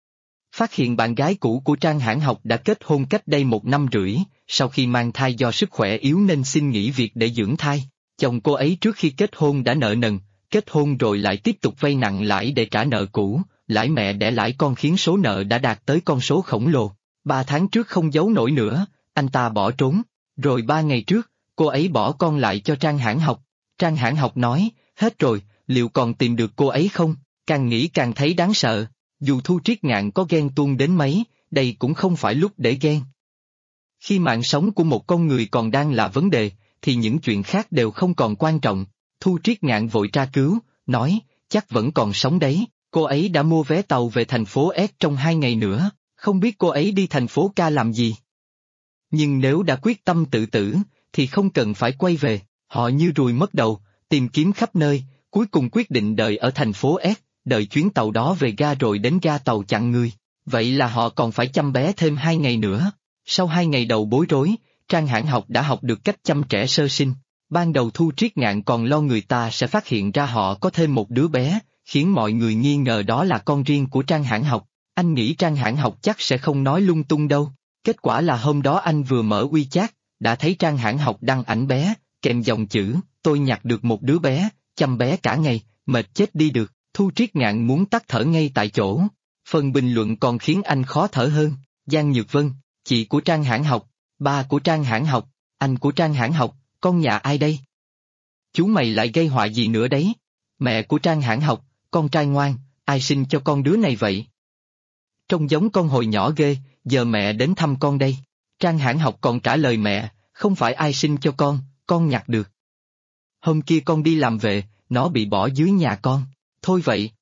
Phát hiện bạn gái cũ của Trang Hãn Học đã kết hôn cách đây 1 năm rưỡi, sau khi mang thai do sức khỏe yếu nên xin nghỉ việc để dưỡng thai. Chồng cô ấy trước khi kết hôn đã nợ nần, kết hôn rồi lại tiếp tục vay nặng lãi để trả nợ cũ, lãi mẹ đẻ lãi con khiến số nợ đã đạt tới con số khổng lồ. 3 tháng trước không giấu nổi nữa, anh ta bỏ trốn, rồi 3 ngày trước, cô ấy bỏ con lại cho Trang Hãn Học. Trang Hãn Học nói, hết rồi, liệu còn tìm được cô ấy không? Càng nghĩ càng thấy đáng sợ. Dù Thu Triết Ngạn có ghen tuông đến mấy, đây cũng không phải lúc để ghen. Khi mạng sống của một con người còn đang là vấn đề, thì những chuyện khác đều không còn quan trọng. Thu Triết Ngạn vội tra cứu, nói, chắc vẫn còn sống đấy, cô ấy đã mua vé tàu về thành phố S trong 2 ngày nữa, không biết cô ấy đi thành phố K làm gì. Nhưng nếu đã quyết tâm tự tử, thì không cần phải quay về, họ như ruồi mất đầu, tìm kiếm khắp nơi, cuối cùng quyết định đợi ở thành phố S, đợi chuyến tàu đó về ga rồi đến ga tàu chặn người. Vậy là họ còn phải chăm bé thêm 2 ngày nữa. Sau 2 ngày đầu bối rối, Trang Hãn Học đã học được cách chăm trẻ sơ sinh. Ban đầu Thu Triết Ngạn còn lo người ta sẽ phát hiện ra họ có thêm một đứa bé, khiến mọi người nghi ngờ đó là con riêng của Trang Hãn Học. Anh nghĩ Trang Hãn Học chắc sẽ không nói lung tung đâu. Kết quả là hôm đó anh vừa mở WeChat, đã thấy Trang Hãn Học đăng ảnh bé, kèm dòng chữ, tôi nhặt được một đứa bé, chăm bé cả ngày, mệt chết đi được. Thu Triết Ngạn muốn tắt thở ngay tại chỗ. Phần bình luận còn khiến anh khó thở hơn. Giang Nhược Vân, chị của Trang Hãn Học, ba của Trang Hãn Học, anh của Trang Hãn Học, con nhà ai đây? Chú mày lại gây họa gì nữa đấy? Mẹ của Trang Hãn Học, con trai ngoan, ai sinh cho con đứa này vậy? Trông giống con hồi nhỏ ghê, giờ mẹ đến thăm con đây. Trang Hãn Học còn trả lời mẹ, không phải ai sinh cho con nhặt được. Hôm kia con đi làm về, nó bị bỏ dưới nhà con, thôi vậy.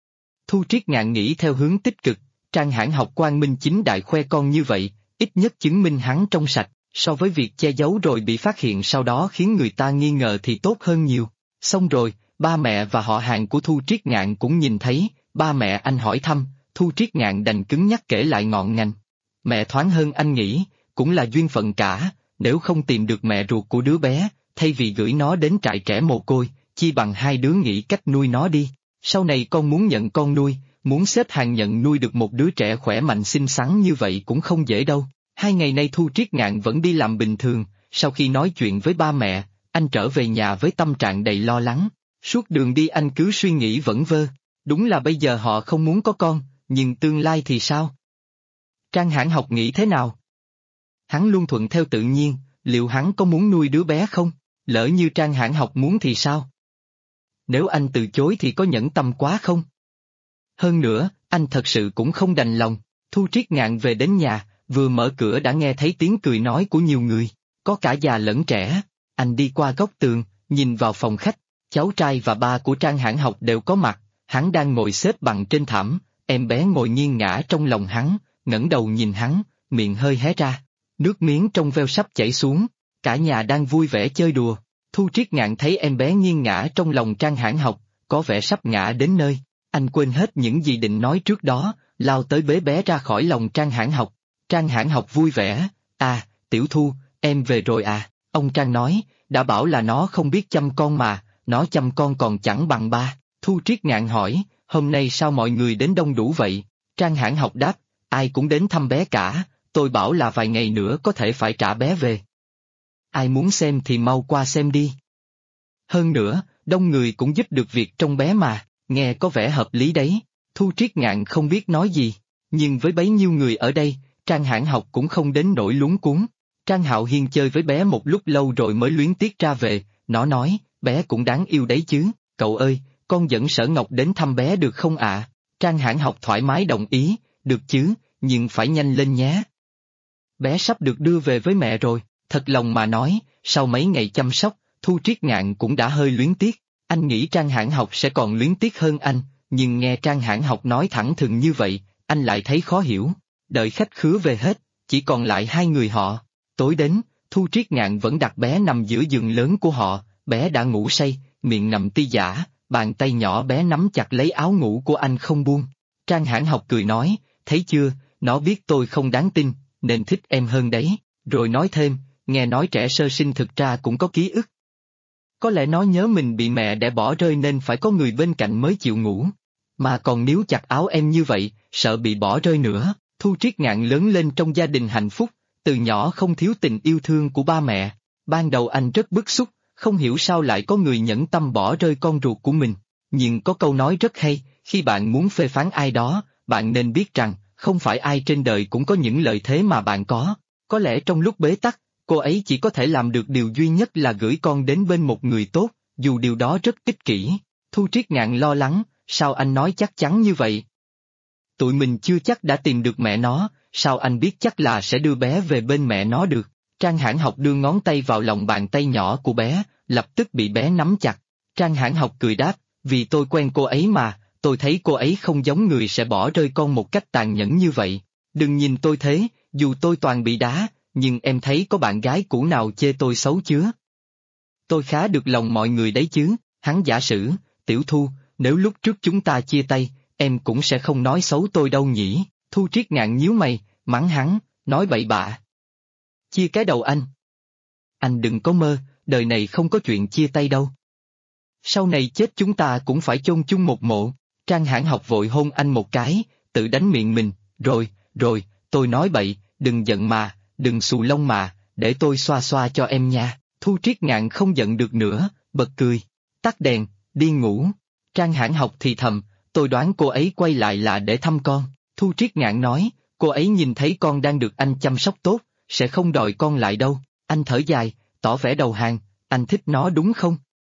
Thu Triết Ngạn nghĩ theo hướng tích cực, Trang Hãn Học quang minh chính đại khoe con như vậy, ít nhất chứng minh hắn trong sạch, so với việc che giấu rồi bị phát hiện sau đó khiến người ta nghi ngờ thì tốt hơn nhiều. Xong rồi, ba mẹ và họ hàng của Thu Triết Ngạn cũng nhìn thấy, ba mẹ anh hỏi thăm, Thu Triết Ngạn đành cứng nhắc kể lại ngọn ngành. Mẹ thoáng hơn anh nghĩ, cũng là duyên phận cả, nếu không tìm được mẹ ruột của đứa bé, thay vì gửi nó đến trại trẻ mồ côi, chi bằng hai đứa nghĩ cách nuôi nó đi. Sau này con muốn nhận con nuôi, muốn xếp hàng nhận nuôi được một đứa trẻ khỏe mạnh xinh xắn như vậy cũng không dễ đâu. 2 ngày nay Thu Triết Ngạn vẫn đi làm bình thường, sau khi nói chuyện với ba mẹ, anh trở về nhà với tâm trạng đầy lo lắng. Suốt đường đi anh cứ suy nghĩ vẩn vơ, đúng là bây giờ họ không muốn có con, nhưng tương lai thì sao? Trang Hãn Học nghĩ thế nào? Hắn luôn thuận theo tự nhiên, liệu hắn có muốn nuôi đứa bé không? Lỡ như Trang Hãn Học muốn thì sao? Nếu anh từ chối thì có nhẫn tâm quá không? Hơn nữa, anh thật sự cũng không đành lòng. Thu Triết Ngạn về đến nhà, vừa mở cửa đã nghe thấy tiếng cười nói của nhiều người, có cả già lẫn trẻ. Anh đi qua góc tường, nhìn vào phòng khách, cháu trai và ba của Trang Hãn Học đều có mặt, hắn đang ngồi xếp bằng trên thảm, em bé ngồi nghiêng ngã trong lòng hắn, ngẩng đầu nhìn hắn, miệng hơi hé ra, nước miếng trong veo sắp chảy xuống, cả nhà đang vui vẻ chơi đùa. Thu Triết Ngạn thấy em bé nghiêng ngã trong lòng Trang Hãn Học, có vẻ sắp ngã đến nơi, anh quên hết những gì định nói trước đó, lao tới bế bé ra khỏi lòng Trang Hãn Học. Trang Hãn Học vui vẻ, à, Tiểu Thu, em về rồi à, ông Trang nói, đã bảo là nó không biết chăm con mà, nó chăm con còn chẳng bằng ba. Thu Triết Ngạn hỏi, hôm nay sao mọi người đến đông đủ vậy? Trang Hãn Học đáp, ai cũng đến thăm bé cả, tôi bảo là vài ngày nữa có thể phải trả bé về. Ai muốn xem thì mau qua xem đi. Hơn nữa, đông người cũng giúp được việc trông bé mà, nghe có vẻ hợp lý đấy. Thu Triết Ngạn không biết nói gì, nhưng với bấy nhiêu người ở đây, Trang Hãn Học cũng không đến nỗi luống cuống. Trang Hạo Hiên chơi với bé một lúc lâu rồi mới luyến tiếc ra về, nó nói, bé cũng đáng yêu đấy chứ, cậu ơi, con dẫn Sở Ngọc đến thăm bé được không ạ? Trang Hãn Học thoải mái đồng ý, được chứ, nhưng phải nhanh lên nhé. Bé sắp được đưa về với mẹ rồi, thật lòng mà nói, sau mấy ngày chăm sóc, Thu Triết Ngạn cũng đã hơi luyến tiếc. Anh nghĩ Trang Hãn Học sẽ còn luyến tiếc hơn anh, nhưng nghe Trang Hãn Học nói thẳng thừng như vậy, anh lại thấy khó hiểu. Đợi khách khứa về hết, chỉ còn lại hai người họ. Tối đến, Thu Triết Ngạn vẫn đặt bé nằm giữa giường lớn của họ, bé đã ngủ say, miệng ngậm ti giả, bàn tay nhỏ bé nắm chặt lấy áo ngủ của anh không buông. Trang Hãn Học cười nói, thấy chưa, nó biết tôi không đáng tin, nên thích em hơn đấy, rồi nói thêm, nghe nói trẻ sơ sinh thực ra cũng có ký ức. Có lẽ nó nhớ mình bị mẹ đẻ bỏ rơi nên phải có người bên cạnh mới chịu ngủ. Mà còn níu chặt áo em như vậy, sợ bị bỏ rơi nữa. Thu Triết Ngạn lớn lên trong gia đình hạnh phúc, từ nhỏ không thiếu tình yêu thương của ba mẹ. Ban đầu anh rất bức xúc, không hiểu sao lại có người nhẫn tâm bỏ rơi con ruột của mình. Nhưng có câu nói rất hay, khi bạn muốn phê phán ai đó, bạn nên biết rằng, không phải ai trên đời cũng có những lợi thế mà bạn có. Có lẽ trong lúc bế tắc, cô ấy chỉ có thể làm được điều duy nhất là gửi con đến bên một người tốt, dù điều đó rất ích kỷ. Thu Triết Ngạn lo lắng, sao anh nói chắc chắn như vậy? Tụi mình chưa chắc đã tìm được mẹ nó, sao anh biết chắc là sẽ đưa bé về bên mẹ nó được? Trang Hãn Học đưa ngón tay vào lòng bàn tay nhỏ của bé, lập tức bị bé nắm chặt. Trang Hãn Học cười đáp, vì tôi quen cô ấy mà, tôi thấy cô ấy không giống người sẽ bỏ rơi con một cách tàn nhẫn như vậy. Đừng nhìn tôi thế, dù tôi toàn bị đá, nhưng em thấy có bạn gái cũ nào chê tôi xấu chưa? Tôi khá được lòng mọi người đấy chứ, hắn giả sử, Tiểu Thu, nếu lúc trước chúng ta chia tay, em cũng sẽ không nói xấu tôi đâu nhỉ? Thu Triết Ngạn nhíu mày, mắng hắn, nói bậy bạ. Chia cái đầu anh. Anh đừng có mơ, đời này không có chuyện chia tay đâu. Sau này chết chúng ta cũng phải chôn chung một mộ. Trang Hãn Học vội hôn anh một cái, tự đánh miệng mình, rồi, tôi nói bậy, đừng giận mà, đừng xù lông mà, để tôi xoa xoa cho em nha. Thu Triết Ngạn không giận được nữa, bật cười. Tắt đèn, đi ngủ. Trang Hãn Học thì thầm, tôi đoán cô ấy quay lại là để thăm con. Thu Triết Ngạn nói, cô ấy nhìn thấy con đang được anh chăm sóc tốt, sẽ không đòi con lại đâu. Anh thở dài, tỏ vẻ đầu hàng, anh thích nó đúng không?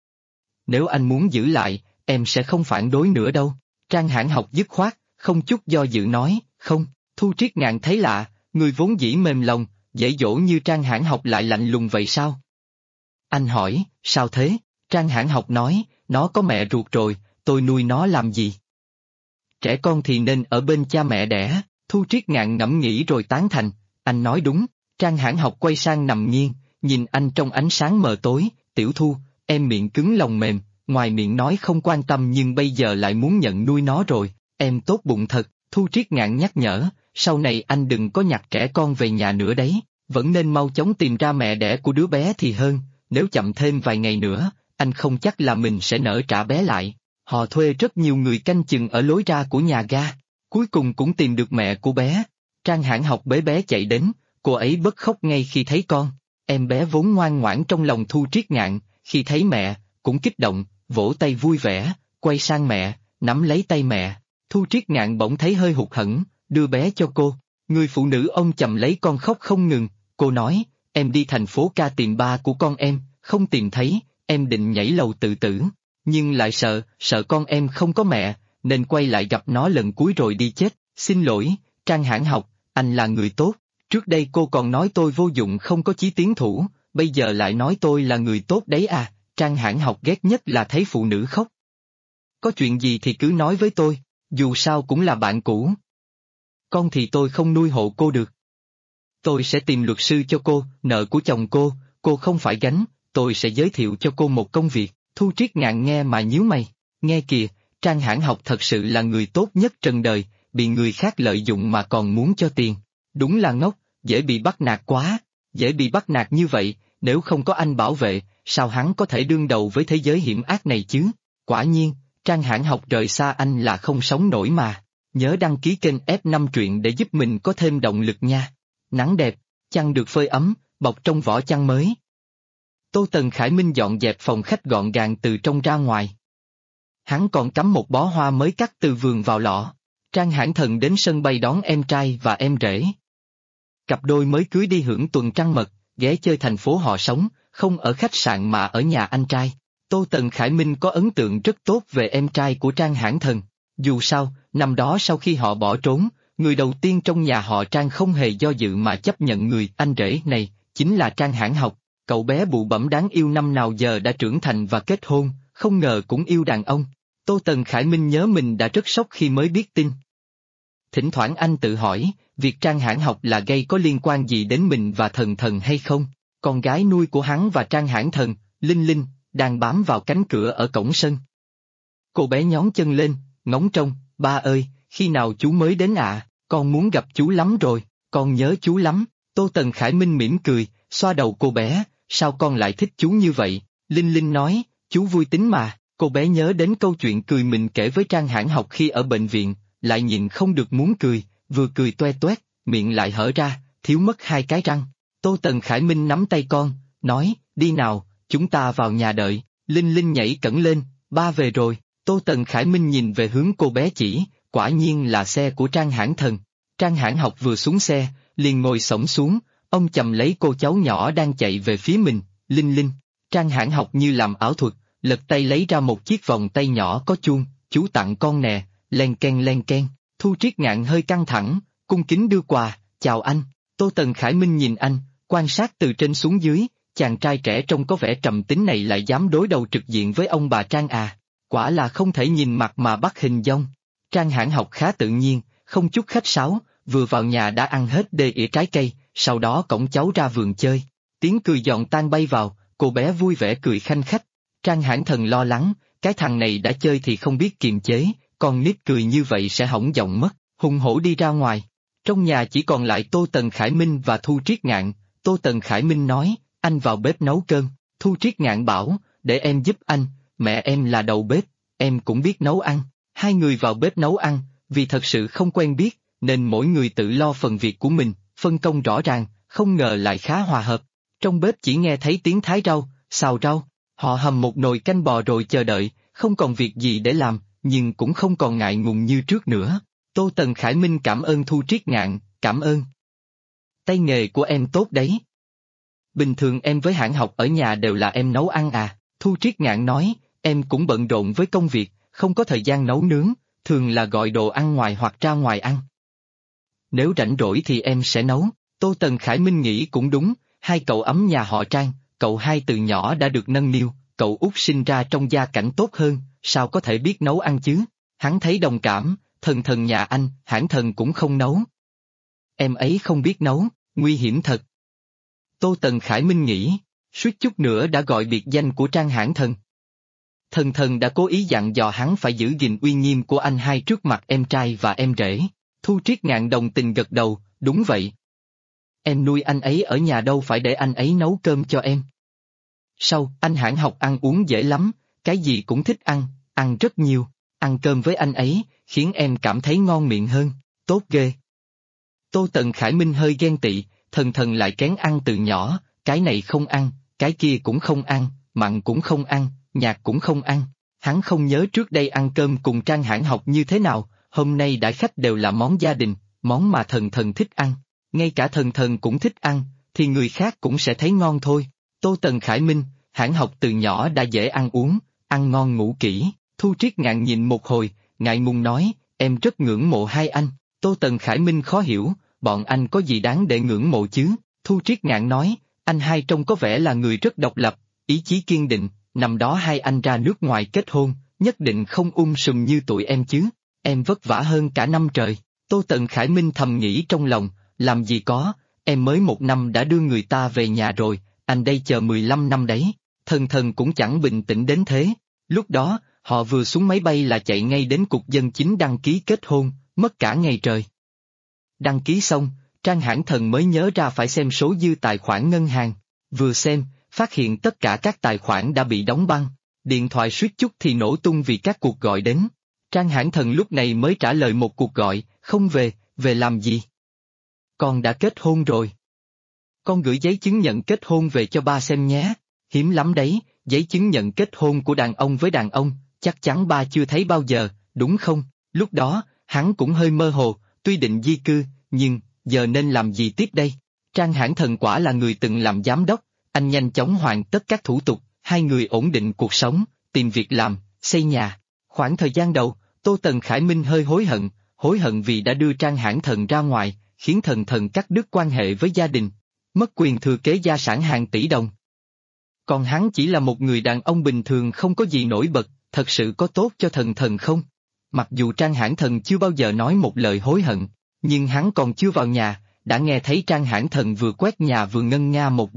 Nếu anh muốn giữ lại, em sẽ không phản đối nữa đâu. Trang Hãn Học dứt khoát, không chút do dự nói, không. Thu Triết Ngạn thấy lạ, người vốn dĩ mềm lòng, dễ dỗ như Trang Hãn Học lại lạnh lùng vậy sao? Anh hỏi, sao thế? Trang Hãn Học nói, nó có mẹ ruột rồi, tôi nuôi nó làm gì? Trẻ con thì nên ở bên cha mẹ đẻ. Thu Triết Ngạn ngẫm nghĩ rồi tán thành, anh nói đúng. Trang Hãn Học quay sang nằm nghiêng, nhìn anh trong ánh sáng mờ tối, Tiểu Thu, em miệng cứng lòng mềm, ngoài miệng nói không quan tâm nhưng bây giờ lại muốn nhận nuôi nó rồi, em tốt bụng thật. Thu Triết Ngạn nhắc nhở, sau này anh đừng có nhặt trẻ con về nhà nữa đấy, vẫn nên mau chóng tìm ra mẹ đẻ của đứa bé thì hơn, nếu chậm thêm vài ngày nữa, anh không chắc là mình sẽ nỡ trả bé lại. Họ thuê rất nhiều người canh chừng ở lối ra của nhà ga, cuối cùng cũng tìm được mẹ của bé. Trang Hãn Học bế bé chạy đến, cô ấy bật khóc ngay khi thấy con. Em bé vốn ngoan ngoãn trong lòng Thu Triết Ngạn, khi thấy mẹ, cũng kích động, vỗ tay vui vẻ, quay sang mẹ, nắm lấy tay mẹ. Thu Triết Ngạn bỗng thấy hơi hụt hẫng, đưa bé cho cô. Người phụ nữ ôm chầm lấy con khóc không ngừng, cô nói, em đi thành phố ca tìm ba của con em, không tìm thấy, em định nhảy lầu tự tử, nhưng lại sợ con em không có mẹ, nên quay lại gặp nó lần cuối rồi đi chết. Xin lỗi, Trang Hãn Học, anh là người tốt, trước đây cô còn nói tôi vô dụng không có chí tiến thủ, bây giờ lại nói tôi là người tốt đấy à. Trang Hãn Học ghét nhất là thấy phụ nữ khóc. Có chuyện gì thì cứ nói với tôi, dù sao cũng là bạn cũ. Con thì tôi không nuôi hộ cô được. Tôi sẽ tìm luật sư cho cô, nợ của chồng cô không phải gánh, tôi sẽ giới thiệu cho cô một công việc. Thu Triết Ngạn nghe mà nhíu mày, nghe kìa, Trang Hãn Học thật sự là người tốt nhất trần đời, bị người khác lợi dụng mà còn muốn cho tiền. Đúng là ngốc, dễ bị bắt nạt quá, dễ bị bắt nạt như vậy, nếu không có anh bảo vệ, sao hắn có thể đương đầu với thế giới hiểm ác này chứ? Quả nhiên, Trang Hãn Học rời xa anh là không sống nổi mà. Nhớ đăng ký kênh F5 truyện để giúp mình có thêm động lực nha. Nắng đẹp, chăn được phơi ấm, bọc trong vỏ chăn mới. Tô Tần Khải Minh dọn dẹp phòng khách gọn gàng từ trong ra ngoài. Hắn còn cắm một bó hoa mới cắt từ vườn vào lọ. Trang Hãn Thần đến sân bay đón em trai và em rể. Cặp đôi mới cưới đi hưởng tuần trăng mật, ghé chơi thành phố họ sống, không ở khách sạn mà ở nhà anh trai. Tô Tần Khải Minh có ấn tượng rất tốt về em trai của Trang Hãn Thần. Dù sao, năm đó sau khi họ bỏ trốn, người đầu tiên trong nhà họ Trang không hề do dự mà chấp nhận người anh rể này, chính là Trang Hãn Học. Cậu bé bụ bẫm đáng yêu năm nào giờ đã trưởng thành và kết hôn, không ngờ cũng yêu đàn ông. Tô Tần Khải Minh nhớ mình đã rất sốc khi mới biết tin. Thỉnh thoảng anh tự hỏi, việc Trang Hãn Học là gay có liên quan gì đến mình và Thần Thần hay không? Con gái nuôi của hắn và Trang Hãn Thần, Linh Linh, đang bám vào cánh cửa ở cổng sân. Cô bé nhón chân lên, ngóng trông, ba ơi, khi nào chú mới đến ạ? Con muốn gặp chú lắm rồi, con nhớ chú lắm. Tô Tần Khải Minh mỉm cười, xoa đầu cô bé, sao con lại thích chú như vậy? Linh Linh nói, chú vui tính mà. Cô bé nhớ đến câu chuyện cười mình kể với Trang Hãn Học khi ở bệnh viện, lại nhịn không được muốn cười, vừa cười toe toét, miệng lại hở ra, thiếu mất 2 cái răng. Tô Tần Khải Minh nắm tay con, nói, đi nào, chúng ta vào nhà đợi. Linh Linh nhảy cẫng lên, ba về rồi. Tô Tần Khải Minh nhìn về hướng cô bé chỉ, quả nhiên là xe của Trang Hãn Thần. Trang Hãn Học vừa xuống xe, liền ngồi xổm xuống, ông chầm lấy cô cháu nhỏ đang chạy về phía mình, Linh Linh. Trang Hãn Học như làm ảo thuật, lật tay lấy ra một chiếc vòng tay nhỏ có chuông, chú tặng con nè, len ken len ken. Thu Triết Ngạn hơi căng thẳng, cung kính đưa quà, chào anh. Tô Tần Khải Minh nhìn anh, quan sát từ trên xuống dưới, chàng trai trẻ trông có vẻ trầm tính này lại dám đối đầu trực diện với ông bà Trang à, quả là không thể nhìn mặt mà bắt hình dong. Trang Hãn Học khá tự nhiên, không chút khách sáo, vừa vào nhà đã ăn hết đê ỉa trái cây, sau đó cõng cháu ra vườn chơi. Tiếng cười giòn tan bay vào, cô bé vui vẻ cười khanh khách. Trang Hãn Thần lo lắng, cái thằng này đã chơi thì không biết kiềm chế, con nít cười như vậy sẽ hỏng giọng mất, hùng hổ đi ra ngoài. Trong nhà chỉ còn lại Tô Tần Khải Minh và Thu Triết Ngạn. Tô Tần Khải Minh nói, anh vào bếp nấu cơm. Thu Triết Ngạn bảo, để em giúp anh, mẹ em là đầu bếp, em cũng biết nấu ăn. Hai người vào bếp nấu ăn, vì thật sự không quen biết, nên mỗi người tự lo phần việc của mình, phân công rõ ràng, không ngờ lại khá hòa hợp. Trong bếp chỉ nghe thấy tiếng thái rau, xào rau, họ hầm một nồi canh bò rồi chờ đợi, không còn việc gì để làm, nhưng cũng không còn ngại ngùng như trước nữa. Tô Tần Khải Minh cảm ơn Thu Triết Ngạn, cảm ơn. Tay nghề của em tốt đấy. Bình thường em với Hãn Học ở nhà đều là em nấu ăn à? Thu Triết Ngạn nói, em cũng bận rộn với công việc, không có thời gian nấu nướng, thường là gọi đồ ăn ngoài hoặc ra ngoài ăn. Nếu rảnh rỗi thì em sẽ nấu. Tô Tần Khải Minh nghĩ cũng đúng, hai cậu ấm nhà họ Trang, cậu hai từ nhỏ đã được nâng niu, cậu út sinh ra trong gia cảnh tốt hơn, sao có thể biết nấu ăn chứ? Hắn thấy đồng cảm, Thần Thần nhà anh, Hãn Thần cũng không nấu. Em ấy không biết nấu, nguy hiểm thật. Tô Tần Khải Minh nghĩ, suýt chút nữa đã gọi biệt danh của Trang Hãn Thần. Thần Thần đã cố ý dặn dò hắn phải giữ gìn uy nghiêm của anh hai trước mặt em trai và em rể. Thu Triết Ngạn đồng tình gật đầu, đúng vậy. Em nuôi anh ấy ở nhà đâu phải để anh ấy nấu cơm cho em. Sau, anh Hãn Học ăn uống dễ lắm, cái gì cũng thích ăn, ăn rất nhiều. Ăn cơm với anh ấy, khiến em cảm thấy ngon miệng hơn, tốt ghê. Tô Tần Khải Minh hơi ghen tị, Thần Thần lại kén ăn từ nhỏ, cái này không ăn, cái kia cũng không ăn, mặn cũng không ăn, nhạt cũng không ăn. Hắn không nhớ trước đây ăn cơm cùng Trang Hãn Học như thế nào, hôm nay đãi khách đều là món gia đình, món mà Thần Thần thích ăn. Ngay cả Thần Thần cũng thích ăn, thì người khác cũng sẽ thấy ngon thôi. Tô Tần Khải Minh, Hãn Học từ nhỏ đã dễ ăn uống, ăn ngon ngủ kỹ. Thu Triết Ngạn nhìn một hồi, ngại ngùng nói, em rất ngưỡng mộ hai anh. Tô Tần Khải Minh khó hiểu, bọn anh có gì đáng để ngưỡng mộ chứ? Thu Triết Ngạn nói, anh hai trông có vẻ là người rất độc lập, ý chí kiên định, năm đó hai anh ra nước ngoài kết hôn, nhất định không sùm như tụi em chứ, em vất vả hơn cả năm trời. Tô Tần Khải Minh thầm nghĩ trong lòng, làm gì có, em mới 1 năm đã đưa người ta về nhà rồi, anh đây chờ 15 năm đấy. Thần Thần cũng chẳng bình tĩnh đến thế. Lúc đó, họ vừa xuống máy bay là chạy ngay đến cục dân chính đăng ký kết hôn, mất cả ngày trời. Đăng ký xong, Trang Hãn Thần mới nhớ ra phải xem số dư tài khoản ngân hàng. Vừa xem, phát hiện tất cả các tài khoản đã bị đóng băng, điện thoại suýt chút thì nổ tung vì các cuộc gọi đến. Trang Hãn Thần lúc này mới trả lời một cuộc gọi, không về, về làm gì? Con đã kết hôn rồi. Con gửi giấy chứng nhận kết hôn về cho ba xem nhé, hiếm lắm đấy, giấy chứng nhận kết hôn của đàn ông với đàn ông, chắc chắn ba chưa thấy bao giờ, đúng không? Lúc đó, hắn cũng hơi mơ hồ, tuy định di cư, nhưng, giờ nên làm gì tiếp đây? Trang Hãn Thần quả là người từng làm giám đốc, anh nhanh chóng hoàn tất các thủ tục, hai người ổn định cuộc sống, tìm việc làm, xây nhà. Khoảng thời gian đầu, Tô Tần Khải Minh hơi hối hận vì đã đưa Trang Hãn Thần ra ngoài, khiến Thần Thần cắt đứt quan hệ với gia đình, mất quyền thừa kế gia sản hàng tỷ đồng. Còn hắn chỉ là một người đàn ông bình thường không có gì nổi bật, thật sự có tốt cho Thần Thần không? Mặc dù Trang Hãn Thần chưa bao giờ nói một lời hối hận, nhưng hắn còn chưa vào nhà, đã nghe thấy Trang Hãn Thần vừa quét nhà vừa ngân nga một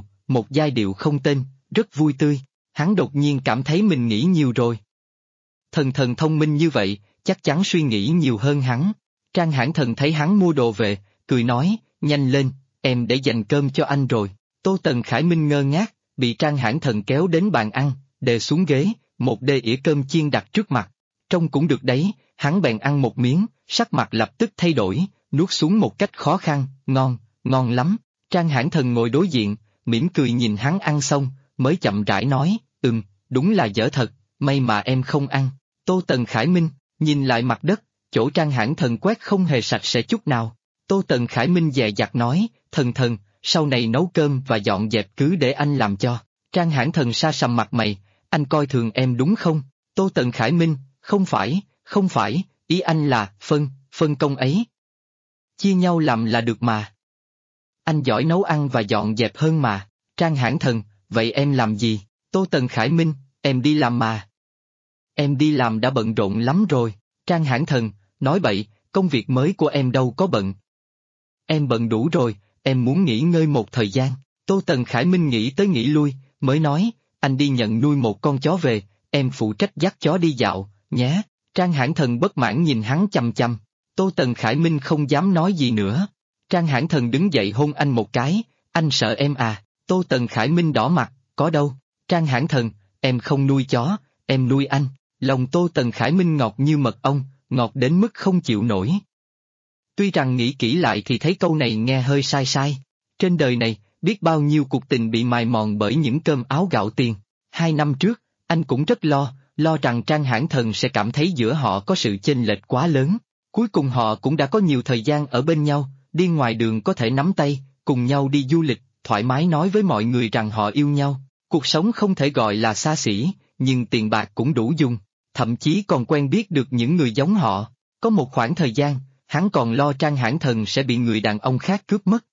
giai điệu không tên, rất vui tươi. Hắn đột nhiên cảm thấy mình nghĩ nhiều rồi. Thần Thần thông minh như vậy, chắc chắn suy nghĩ nhiều hơn hắn. Trang Hãn Thần thấy hắn mua đồ về, cười nói, nhanh lên, em để dành cơm cho anh rồi. Tô Tần Khải Minh ngơ ngác, bị Trang Hãn Thần kéo đến bàn ăn, đè xuống ghế, một đê ỉa cơm chiên đặt trước mặt. Trông cũng được đấy, hắn bèn ăn một miếng, sắc mặt lập tức thay đổi, nuốt xuống một cách khó khăn, ngon, ngon lắm. Trang Hãn Thần ngồi đối diện, mỉm cười nhìn hắn ăn xong, mới chậm rãi nói, đúng là dở thật, may mà em không ăn. Tô Tần Khải Minh, nhìn lại mặt đất, chỗ Trang Hãn Thần quét không hề sạch sẽ chút nào. Tô Tần Khải Minh dè dặt nói, thần, sau này nấu cơm và dọn dẹp cứ để anh làm cho. Trang Hãn Thần sa sầm mặt mày, anh coi thường em đúng không? Tô Tần Khải Minh, không phải, ý anh là, phân công ấy. Chia nhau làm là được mà. Anh giỏi nấu ăn và dọn dẹp hơn mà. Trang Hãn Thần, vậy em làm gì? Tô Tần Khải Minh, em đi làm mà. Em đi làm đã bận rộn lắm rồi. Trang Hãn Thần, nói bậy, công việc mới của em đâu có bận. Em bận đủ rồi, em muốn nghỉ ngơi một thời gian. Tô Tần Khải Minh nghĩ tới nghĩ lui, mới nói, anh đi nhận nuôi một con chó về, em phụ trách dắt chó đi dạo, nhé. Trang Hãn Thần bất mãn nhìn hắn chằm chằm. Tô Tần Khải Minh không dám nói gì nữa. Trang Hãn Thần đứng dậy hôn anh một cái, anh sợ em à? Tô Tần Khải Minh đỏ mặt, có đâu. Trang Hãn Thần, em không nuôi chó, em nuôi anh. Lòng Tô Tần Khải Minh ngọt như mật ong, ngọt đến mức không chịu nổi. Tuy rằng nghĩ kỹ lại thì thấy câu này nghe hơi sai sai. Trên đời này, biết bao nhiêu cuộc tình bị mài mòn bởi những cơm áo gạo tiền. 2 năm trước, anh cũng rất lo rằng Trang Hãn Thần sẽ cảm thấy giữa họ có sự chênh lệch quá lớn. Cuối cùng họ cũng đã có nhiều thời gian ở bên nhau, đi ngoài đường có thể nắm tay, cùng nhau đi du lịch, thoải mái nói với mọi người rằng họ yêu nhau. Cuộc sống không thể gọi là xa xỉ, nhưng tiền bạc cũng đủ dùng, thậm chí còn quen biết được những người giống họ. Có một khoảng thời gian, hắn còn lo Trang Hãn Thần sẽ bị người đàn ông khác cướp mất.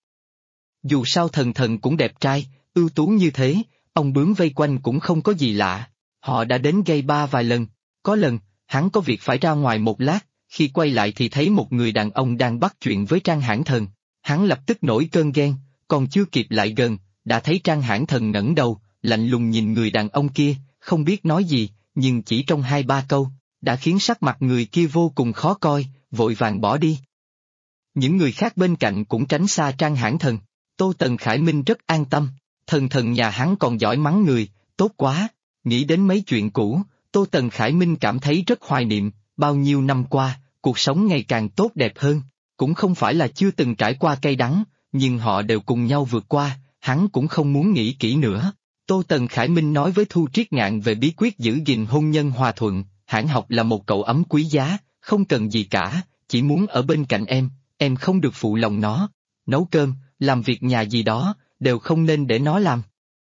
Dù sao thần cũng đẹp trai, ưu tú như thế, ông bướm vây quanh cũng không có gì lạ. Họ đã đến gây ba vài lần, có lần, hắn có việc phải ra ngoài một lát, khi quay lại thì thấy một người đàn ông đang bắt chuyện với Trang Hãn Thần. Hắn lập tức nổi cơn ghen, còn chưa kịp lại gần, đã thấy Trang Hãn Thần ngẩng đầu, lạnh lùng nhìn người đàn ông kia, không biết nói gì, nhưng chỉ trong 2-3 câu, đã khiến sắc mặt người kia vô cùng khó coi, vội vàng bỏ đi. Những người khác bên cạnh cũng tránh xa Trang Hãn Thần. Tô Tần Khải Minh rất an tâm, thần nhà hắn còn giỏi mắng người, tốt quá. Nghĩ đến mấy chuyện cũ, Tô Tần Khải Minh cảm thấy rất hoài niệm, bao nhiêu năm qua, cuộc sống ngày càng tốt đẹp hơn. Cũng không phải là chưa từng trải qua cay đắng, nhưng họ đều cùng nhau vượt qua, hắn cũng không muốn nghĩ kỹ nữa. Tô Tần Khải Minh nói với Thu Triết Ngạn về bí quyết giữ gìn hôn nhân hòa thuận, Hãn Học là một cậu ấm quý giá, không cần gì cả, chỉ muốn ở bên cạnh em không được phụ lòng nó. Nấu cơm, làm việc nhà gì đó, đều không nên để nó làm.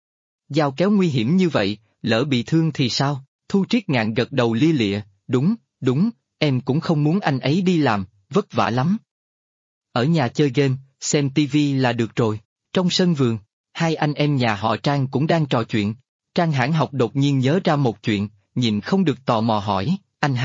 Dao kéo nguy hiểm như vậy, lỡ bị thương thì sao? Thu Triết Ngạn gật đầu lia lịa, đúng, em cũng không muốn anh ấy đi làm, vất vả lắm. Ở nhà chơi game, xem tivi là được rồi. Trong sân vườn, hai anh em nhà họ Trang cũng đang trò chuyện. Trang Hãn Học đột nhiên nhớ ra một chuyện, nhìn không được tò mò hỏi,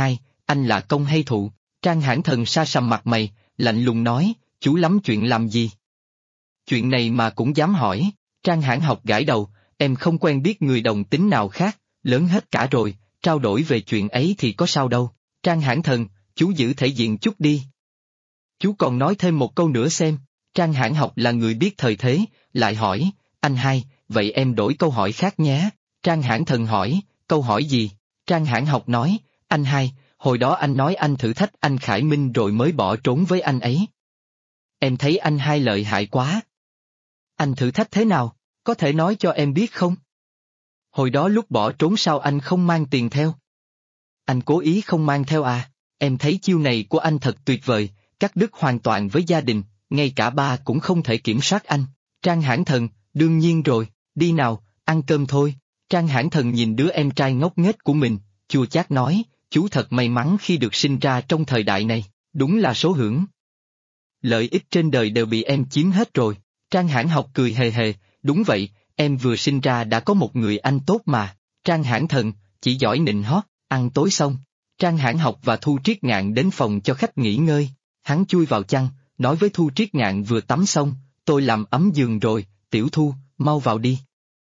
anh là công hay thụ? Trang Hãn Thần sa sầm mặt mày, lạnh lùng nói, chú lắm chuyện làm gì? Chuyện này mà cũng dám hỏi. Trang Hãn Học gãi đầu, em không quen biết người đồng tính nào khác, lớn hết cả rồi, trao đổi về chuyện ấy thì có sao đâu. Trang Hãn Thần, chú giữ thể diện chút đi. Chú còn nói thêm một câu nữa xem. Trang Hãn Học là người biết thời thế, lại hỏi, vậy em đổi câu hỏi khác nhé. Trang Hãn Thần hỏi, câu hỏi gì? Trang Hãn Học nói, hồi đó anh nói anh thử thách anh Khải Minh rồi mới bỏ trốn với anh ấy. Em thấy anh hai lợi hại quá. Anh thử thách thế nào, có thể nói cho em biết không? Hồi đó lúc bỏ trốn sao anh không mang tiền theo? Anh cố ý không mang theo à? Em thấy chiêu này của anh thật tuyệt vời, cắt đứt hoàn toàn với gia đình, ngay cả ba cũng không thể kiểm soát anh. Trang Hãn Thần, đương nhiên rồi, đi nào, ăn cơm thôi. Trang Hãn Thần nhìn đứa em trai ngốc nghếch của mình, chua chát nói, chú thật may mắn khi được sinh ra trong thời đại này, đúng là số hưởng. Lợi ích trên đời đều bị em chiếm hết rồi. Trang Hãn Học cười hề hề, đúng vậy, em vừa sinh ra đã có một người anh tốt mà. Trang Hãn Thần, chỉ giỏi nịnh hót. Ăn tối xong, Trang Hãn Học và Thu Triết Ngạn đến phòng cho khách nghỉ ngơi. Hắn chui vào chăn, nói với Thu Triết Ngạn vừa tắm xong, tôi làm ấm giường rồi, Tiểu Thu, mau vào đi.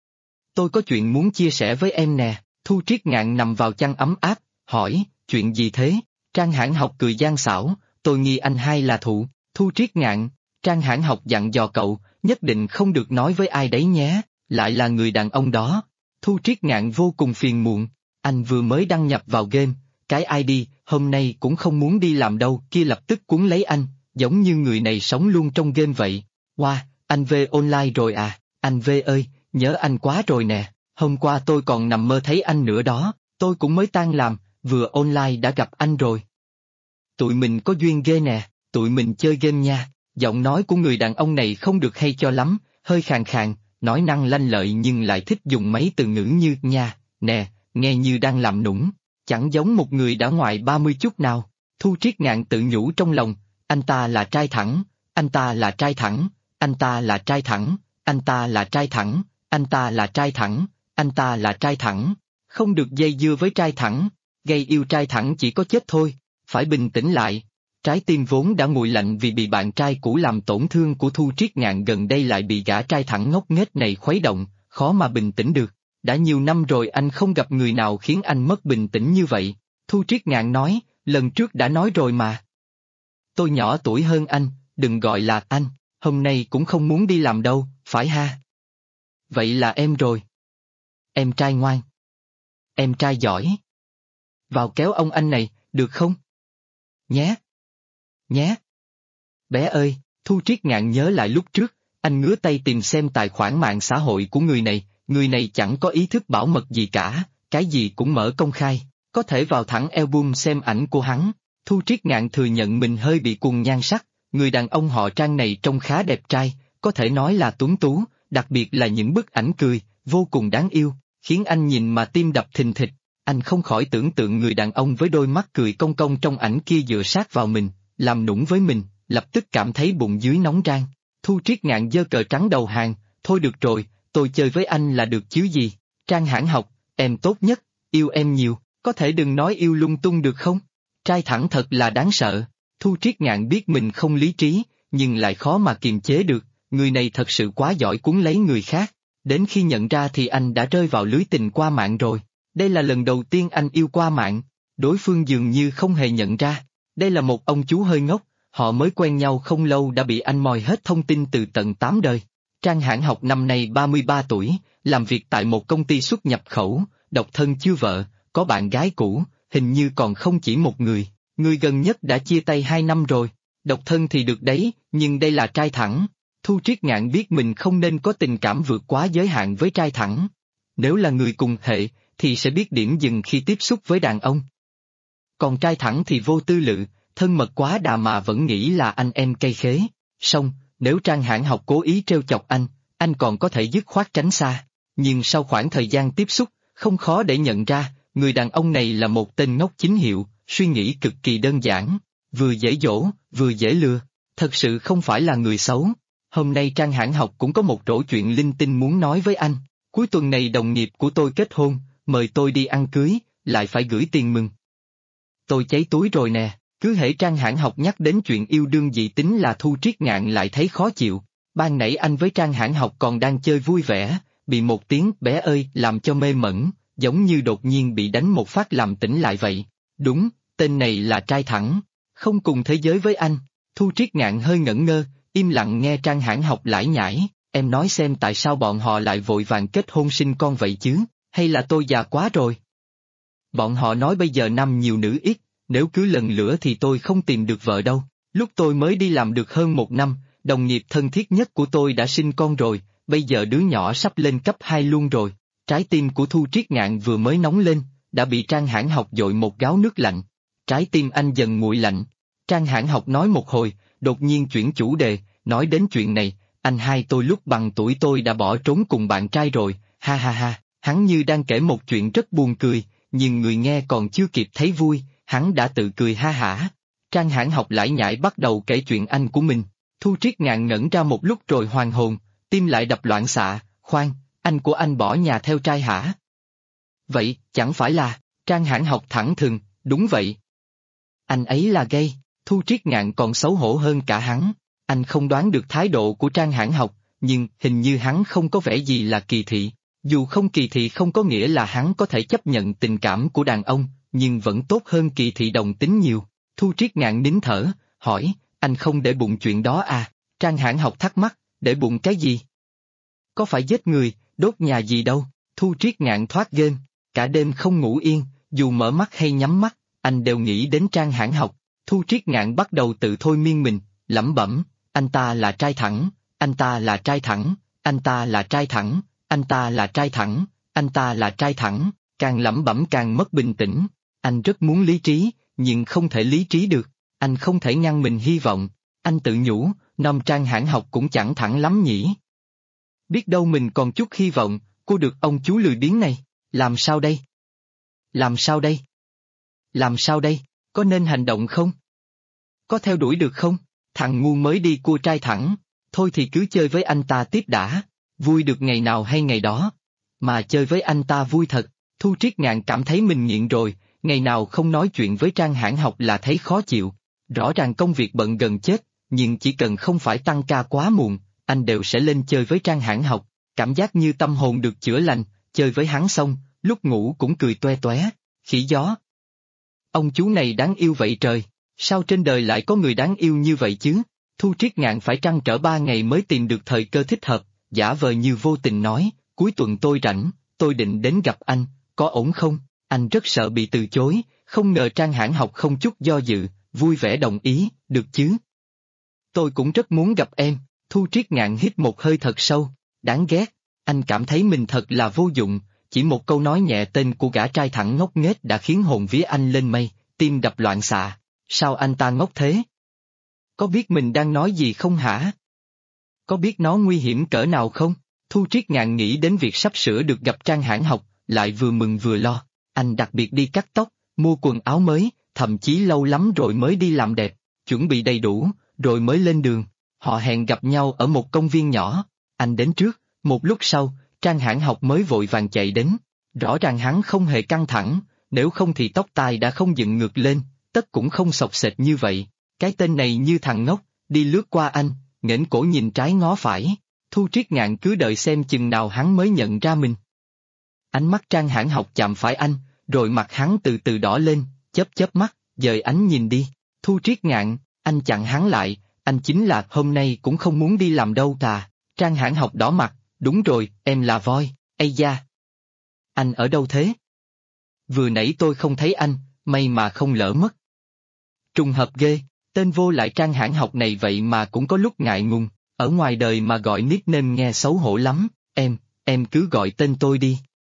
Tôi có chuyện muốn chia sẻ với em nè. Thu Triết Ngạn nằm vào chăn ấm áp, hỏi, chuyện gì thế? Trang Hãn Học cười gian xảo, tôi nghi anh hai là thụ. Thu Triết Ngạn, Trang Hãn Học dặn dò cậu, nhất định không được nói với ai đấy nhé, lại là người đàn ông đó. Thu Triết Ngạn vô cùng phiền muộn, anh vừa mới đăng nhập vào game, cái ID, hôm nay cũng không muốn đi làm đâu, kia lập tức cuốn lấy anh, giống như người này sống luôn trong game vậy. Wow, anh V online rồi à, anh V ơi, nhớ anh quá rồi nè, hôm qua tôi còn nằm mơ thấy anh nữa đó, tôi cũng mới tan làm, vừa online đã gặp anh rồi. Tụi mình có duyên ghê nè, tụi mình chơi game nha. Giọng nói của người đàn ông này không được hay cho lắm, hơi khàn khàn, nói năng lanh lợi nhưng lại thích dùng mấy từ ngữ như nha, nè, nghe như đang làm nũng, chẳng giống một người đã ngoài 30 chút nào. Thu Triết Ngạn tự nhủ trong lòng, anh ta là trai thẳng, anh ta là trai thẳng, anh ta là trai thẳng, anh ta là trai thẳng, anh ta là trai thẳng, anh ta là trai thẳng, không được dây dưa với trai thẳng, gây yêu trai thẳng chỉ có chết thôi, phải bình tĩnh lại. Trái tim vốn đã nguội lạnh vì bị bạn trai cũ làm tổn thương của Thu Triết Ngạn gần đây lại bị gã trai thẳng ngốc nghếch này khuấy động, khó mà bình tĩnh được. Đã nhiều năm rồi anh không gặp người nào khiến anh mất bình tĩnh như vậy. Thu Triết Ngạn nói, lần trước đã nói rồi mà. Tôi nhỏ tuổi hơn anh, đừng gọi là anh, hôm nay cũng không muốn đi làm đâu, phải ha? Vậy là em rồi. Em trai ngoan. Em trai giỏi. Vào kéo ông anh này, được không? Nhé. Nhé. Bé ơi, Thu Triết Ngạn nhớ lại lúc trước, anh ngứa tay tìm xem tài khoản mạng xã hội của người này chẳng có ý thức bảo mật gì cả, cái gì cũng mở công khai, có thể vào thẳng album xem ảnh của hắn. Thu Triết Ngạn thừa nhận mình hơi bị cuồng nhan sắc, người đàn ông họ Trang này trông khá đẹp trai, có thể nói là tuấn tú, đặc biệt là những bức ảnh cười, vô cùng đáng yêu, khiến anh nhìn mà tim đập thình thịch. Anh không khỏi tưởng tượng người đàn ông với đôi mắt cười cong cong trong ảnh kia dựa sát vào mình, làm nũng với mình, lập tức cảm thấy bụng dưới nóng rang. Thu Triết Ngạn giơ cờ trắng đầu hàng, thôi được rồi, tôi chơi với anh là được chứ gì. Trang Hãn Học, em tốt nhất, yêu em nhiều, có thể đừng nói yêu lung tung được không? Trai thẳng thật là đáng sợ. Thu Triết Ngạn biết mình không lý trí, nhưng lại khó mà kiềm chế được, người này thật sự quá giỏi cuốn lấy người khác. Đến khi nhận ra thì anh đã rơi vào lưới tình qua mạng rồi. Đây là lần đầu tiên anh yêu qua mạng, đối phương dường như không hề nhận ra. Đây là một ông chú hơi ngốc, họ mới quen nhau không lâu đã bị anh moi hết thông tin từ tận 8 đời. Trang Hãn Học năm nay 33 tuổi, làm việc tại một công ty xuất nhập khẩu, độc thân chưa vợ, có bạn gái cũ, hình như còn không chỉ một người gần nhất đã chia tay 2 năm rồi. Độc thân thì được đấy, nhưng đây là trai thẳng. Thu Triết Ngạn biết mình không nên có tình cảm vượt quá giới hạn với trai thẳng. Nếu là người cùng hệ, thì sẽ biết điểm dừng khi tiếp xúc với đàn ông. Còn trai thẳng thì vô tư lự, thân mật quá đà mà vẫn nghĩ là anh em cây khế. Song, nếu Trang Hãn Học cố ý trêu chọc anh còn có thể dứt khoát tránh xa. Nhưng sau khoảng thời gian tiếp xúc, không khó để nhận ra, người đàn ông này là một tên ngốc chính hiệu, suy nghĩ cực kỳ đơn giản, vừa dễ dỗ, vừa dễ lừa, thật sự không phải là người xấu. Hôm nay Trang Hãn Học cũng có một rổ chuyện linh tinh muốn nói với anh. Cuối tuần này đồng nghiệp của tôi kết hôn, mời tôi đi ăn cưới, lại phải gửi tiền mừng. Tôi cháy túi rồi nè, cứ hễ Trang Hãn Học nhắc đến chuyện yêu đương dị tính là Thu Triết Ngạn lại thấy khó chịu. Ban nãy anh với Trang Hãn Học còn đang chơi vui vẻ, bị một tiếng bé ơi làm cho mê mẩn, giống như đột nhiên bị đánh một phát làm tỉnh lại vậy. Đúng, tên này là trai thẳng, không cùng thế giới với anh. Thu Triết Ngạn hơi ngẩn ngơ, im lặng nghe Trang Hãn Học lải nhải, em nói xem tại sao bọn họ lại vội vàng kết hôn sinh con vậy chứ, hay là tôi già quá rồi? Bọn họ nói bây giờ nam nhiều nữ ít, nếu cứ lần lữa thì tôi không tìm được vợ đâu. Lúc tôi mới đi làm được hơn 1 năm, đồng nghiệp thân thiết nhất của tôi đã sinh con rồi, bây giờ đứa nhỏ sắp lên cấp 2 luôn rồi. Trái tim của Thu Triết Ngạn vừa mới nóng lên, đã bị Trang Hãn Học dội một gáo nước lạnh. Trái tim anh dần nguội lạnh. Trang Hãn Học nói một hồi, đột nhiên chuyển chủ đề, nói đến chuyện này, anh hai tôi lúc bằng tuổi tôi đã bỏ trốn cùng bạn trai rồi, ha ha ha, hắn như đang kể một chuyện rất buồn cười, nhưng người nghe còn chưa kịp thấy vui, hắn đã tự cười ha hả. Trang Hãn Học lải nhải bắt đầu kể chuyện anh của mình. Thu Triết Ngạn ngẩn ra một lúc rồi hoàn hồn, tim lại đập loạn xạ, khoan, anh của anh bỏ nhà theo trai hả? Vậy, chẳng phải là, Trang Hãn Học thẳng thừng, đúng vậy. Anh ấy là gay. Thu Triết Ngạn còn xấu hổ hơn cả hắn. Anh không đoán được thái độ của Trang Hãn Học, nhưng hình như hắn không có vẻ gì là kỳ thị. Dù không kỳ thị không có nghĩa là hắn có thể chấp nhận tình cảm của đàn ông, nhưng vẫn tốt hơn kỳ thị đồng tính nhiều. Thu Triết Ngạn nín thở, hỏi, anh không để bụng chuyện đó à? Trang Hãn Học thắc mắc, để bụng cái gì? Có phải giết người, đốt nhà gì đâu, Thu Triết Ngạn thoát game, cả đêm không ngủ yên, dù mở mắt hay nhắm mắt, anh đều nghĩ đến Trang Hãn Học. Thu Triết Ngạn bắt đầu tự thôi miên mình, lẩm bẩm, anh ta là trai thẳng, anh ta là trai thẳng, anh ta là trai thẳng, anh ta là trai thẳng, anh ta là trai thẳng, càng lẩm bẩm càng mất bình tĩnh. Anh rất muốn lý trí, nhưng không thể lý trí được, anh không thể ngăn mình hy vọng. Anh tự nhủ, nom Trang Hãn Học cũng chẳng thẳng lắm nhỉ. Biết đâu mình còn chút hy vọng, cô được ông chú lười biếng này, làm sao đây? Làm sao đây? Làm sao đây, có nên hành động không? Có theo đuổi được không? Thằng ngu mới đi cua trai thẳng, thôi thì cứ chơi với anh ta tiếp đã, vui được ngày nào hay ngày đó. Mà chơi với anh ta vui thật, Thu Triết Ngạn cảm thấy mình nghiện rồi, ngày nào không nói chuyện với Trang Hãn Học là thấy khó chịu. Rõ ràng công việc bận gần chết, nhưng chỉ cần không phải tăng ca quá muộn, anh đều sẽ lên chơi với Trang Hãn Học, cảm giác như tâm hồn được chữa lành, chơi với hắn xong, lúc ngủ cũng cười toe toé, khỉ gió. Ông chú này đáng yêu vậy trời, sao trên đời lại có người đáng yêu như vậy chứ? Thu Triết Ngạn phải trăn trở 3 ngày mới tìm được thời cơ thích hợp, giả vờ như vô tình nói, cuối tuần tôi rảnh, tôi định đến gặp anh, có ổn không? Anh rất sợ bị từ chối, không ngờ Trang Hãn Học không chút do dự, vui vẻ đồng ý, được chứ? Tôi cũng rất muốn gặp em, Thu Triết Ngạn hít một hơi thật sâu, đáng ghét, anh cảm thấy mình thật là vô dụng, chỉ một câu nói nhẹ tên của gã trai thẳng ngốc nghếch đã khiến hồn vía anh lên mây, tim đập loạn xạ, sao anh ta ngốc thế? Có biết mình đang nói gì không hả? Có biết nó nguy hiểm cỡ nào không? Thu Triết Ngạn nghĩ đến việc sắp sửa được gặp Trang Hãn Học, lại vừa mừng vừa lo, anh đặc biệt đi cắt tóc, mua quần áo mới, thậm chí lâu lắm rồi mới đi làm đẹp, chuẩn bị đầy đủ, rồi mới lên đường. Họ hẹn gặp nhau ở một công viên nhỏ, anh đến trước, một lúc sau, Trang Hãn Học mới vội vàng chạy đến. Rõ ràng hắn không hề căng thẳng, nếu không thì tóc tai đã không dựng ngược lên, tất cũng không xộc xệch như vậy. Cái tên này như thằng ngốc, đi lướt qua anh, nghển cổ nhìn trái ngó phải. Thu Triết Ngạn cứ đợi xem chừng nào hắn mới nhận ra mình. Ánh mắt Trang Hãn Học chạm phải anh, rồi mặt hắn từ từ đỏ lên, chớp chớp mắt, dời ánh nhìn đi. Thu Triết Ngạn, anh chặn hắn lại, anh chính là hôm nay cũng không muốn đi làm đâu tà. Trang Hãn Học đỏ mặt, đúng rồi, em là voi, ây da. Anh ở đâu thế? Vừa nãy tôi không thấy anh, may mà không lỡ mất. Trùng hợp ghê, tên vô lại Trang Hãn Học này vậy mà cũng có lúc ngại ngùng, ở ngoài đời mà gọi nickname nghe xấu hổ lắm, em cứ gọi tên tôi đi.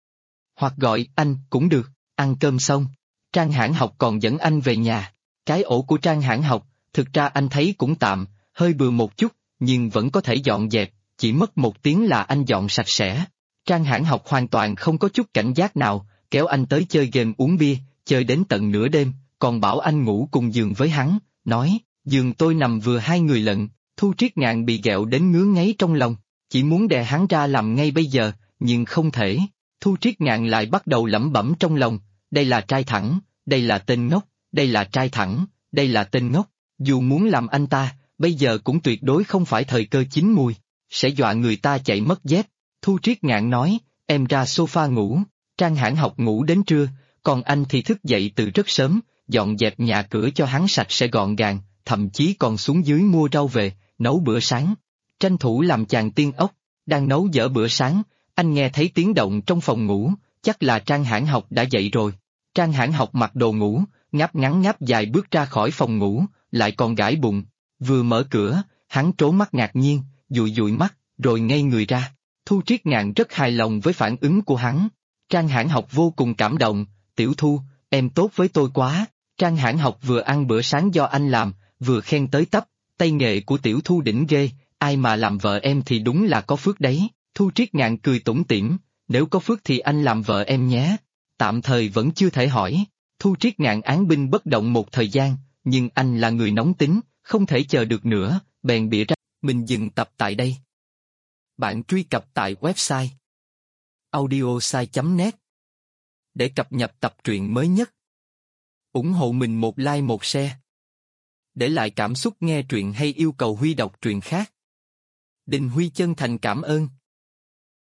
Hoặc gọi anh cũng được, ăn cơm xong, Trang Hãn Học còn dẫn anh về nhà. Cái ổ của Trang Hãn Học, thực ra anh thấy cũng tạm, hơi bừa một chút, nhưng vẫn có thể dọn dẹp, chỉ mất 1 tiếng là anh dọn sạch sẽ. Trang Hãn Học hoàn toàn không có chút cảnh giác nào, kéo anh tới chơi game uống bia, chơi đến tận nửa đêm, còn bảo anh ngủ cùng giường với hắn, nói, giường tôi nằm vừa 2 người lận. Thu Triết Ngạn bị ghẹo đến ngứa ngáy trong lòng, chỉ muốn đè hắn ra làm ngay bây giờ, nhưng không thể. Thu Triết Ngạn lại bắt đầu lẩm bẩm trong lòng, đây là trai thẳng, đây là tên ngốc, đây là trai thẳng, đây là tên ngốc, dù muốn làm anh ta, bây giờ cũng tuyệt đối không phải thời cơ chín mùi, sẽ dọa người ta chạy mất dép. Thu Triết Ngạn nói, em ra sofa ngủ, Trang Hãn Học ngủ đến trưa, còn anh thì thức dậy từ rất sớm, dọn dẹp nhà cửa cho hắn sạch sẽ gọn gàng, thậm chí còn xuống dưới mua rau về, nấu bữa sáng. Tranh thủ làm chàng tiên ốc, đang nấu dở bữa sáng, anh nghe thấy tiếng động trong phòng ngủ, chắc là Trang Hãn Học đã dậy rồi. Trang Hãn Học mặc đồ ngủ, ngáp ngắn ngáp dài bước ra khỏi phòng ngủ, lại còn gãi bụng. Vừa mở cửa, hắn trố mắt ngạc nhiên, dụi dụi mắt, rồi ngây người ra. Thu Triết Ngạn rất hài lòng với phản ứng của hắn. Trang Hãn Học vô cùng cảm động, tiểu Thu, em tốt với tôi quá. Trang Hãn Học vừa ăn bữa sáng do anh làm, vừa khen tới tấp, tay nghề của tiểu Thu đỉnh ghê, ai mà làm vợ em thì đúng là có phước đấy. Thu Triết Ngạn cười tủm tỉm, nếu có phước thì anh làm vợ em nhé. Tạm thời vẫn chưa thể hỏi. Thu Triết Ngạn án binh bất động một thời gian, nhưng anh là người nóng tính, không thể chờ được nữa, bèn bịa ra. Mình dừng tập tại đây. Bạn truy cập tại website audiosai.net để cập nhật tập truyện mới nhất. Ủng hộ mình một like một share. Để lại cảm xúc nghe truyện hay yêu cầu Huy đọc truyện khác. Đình Huy chân thành cảm ơn.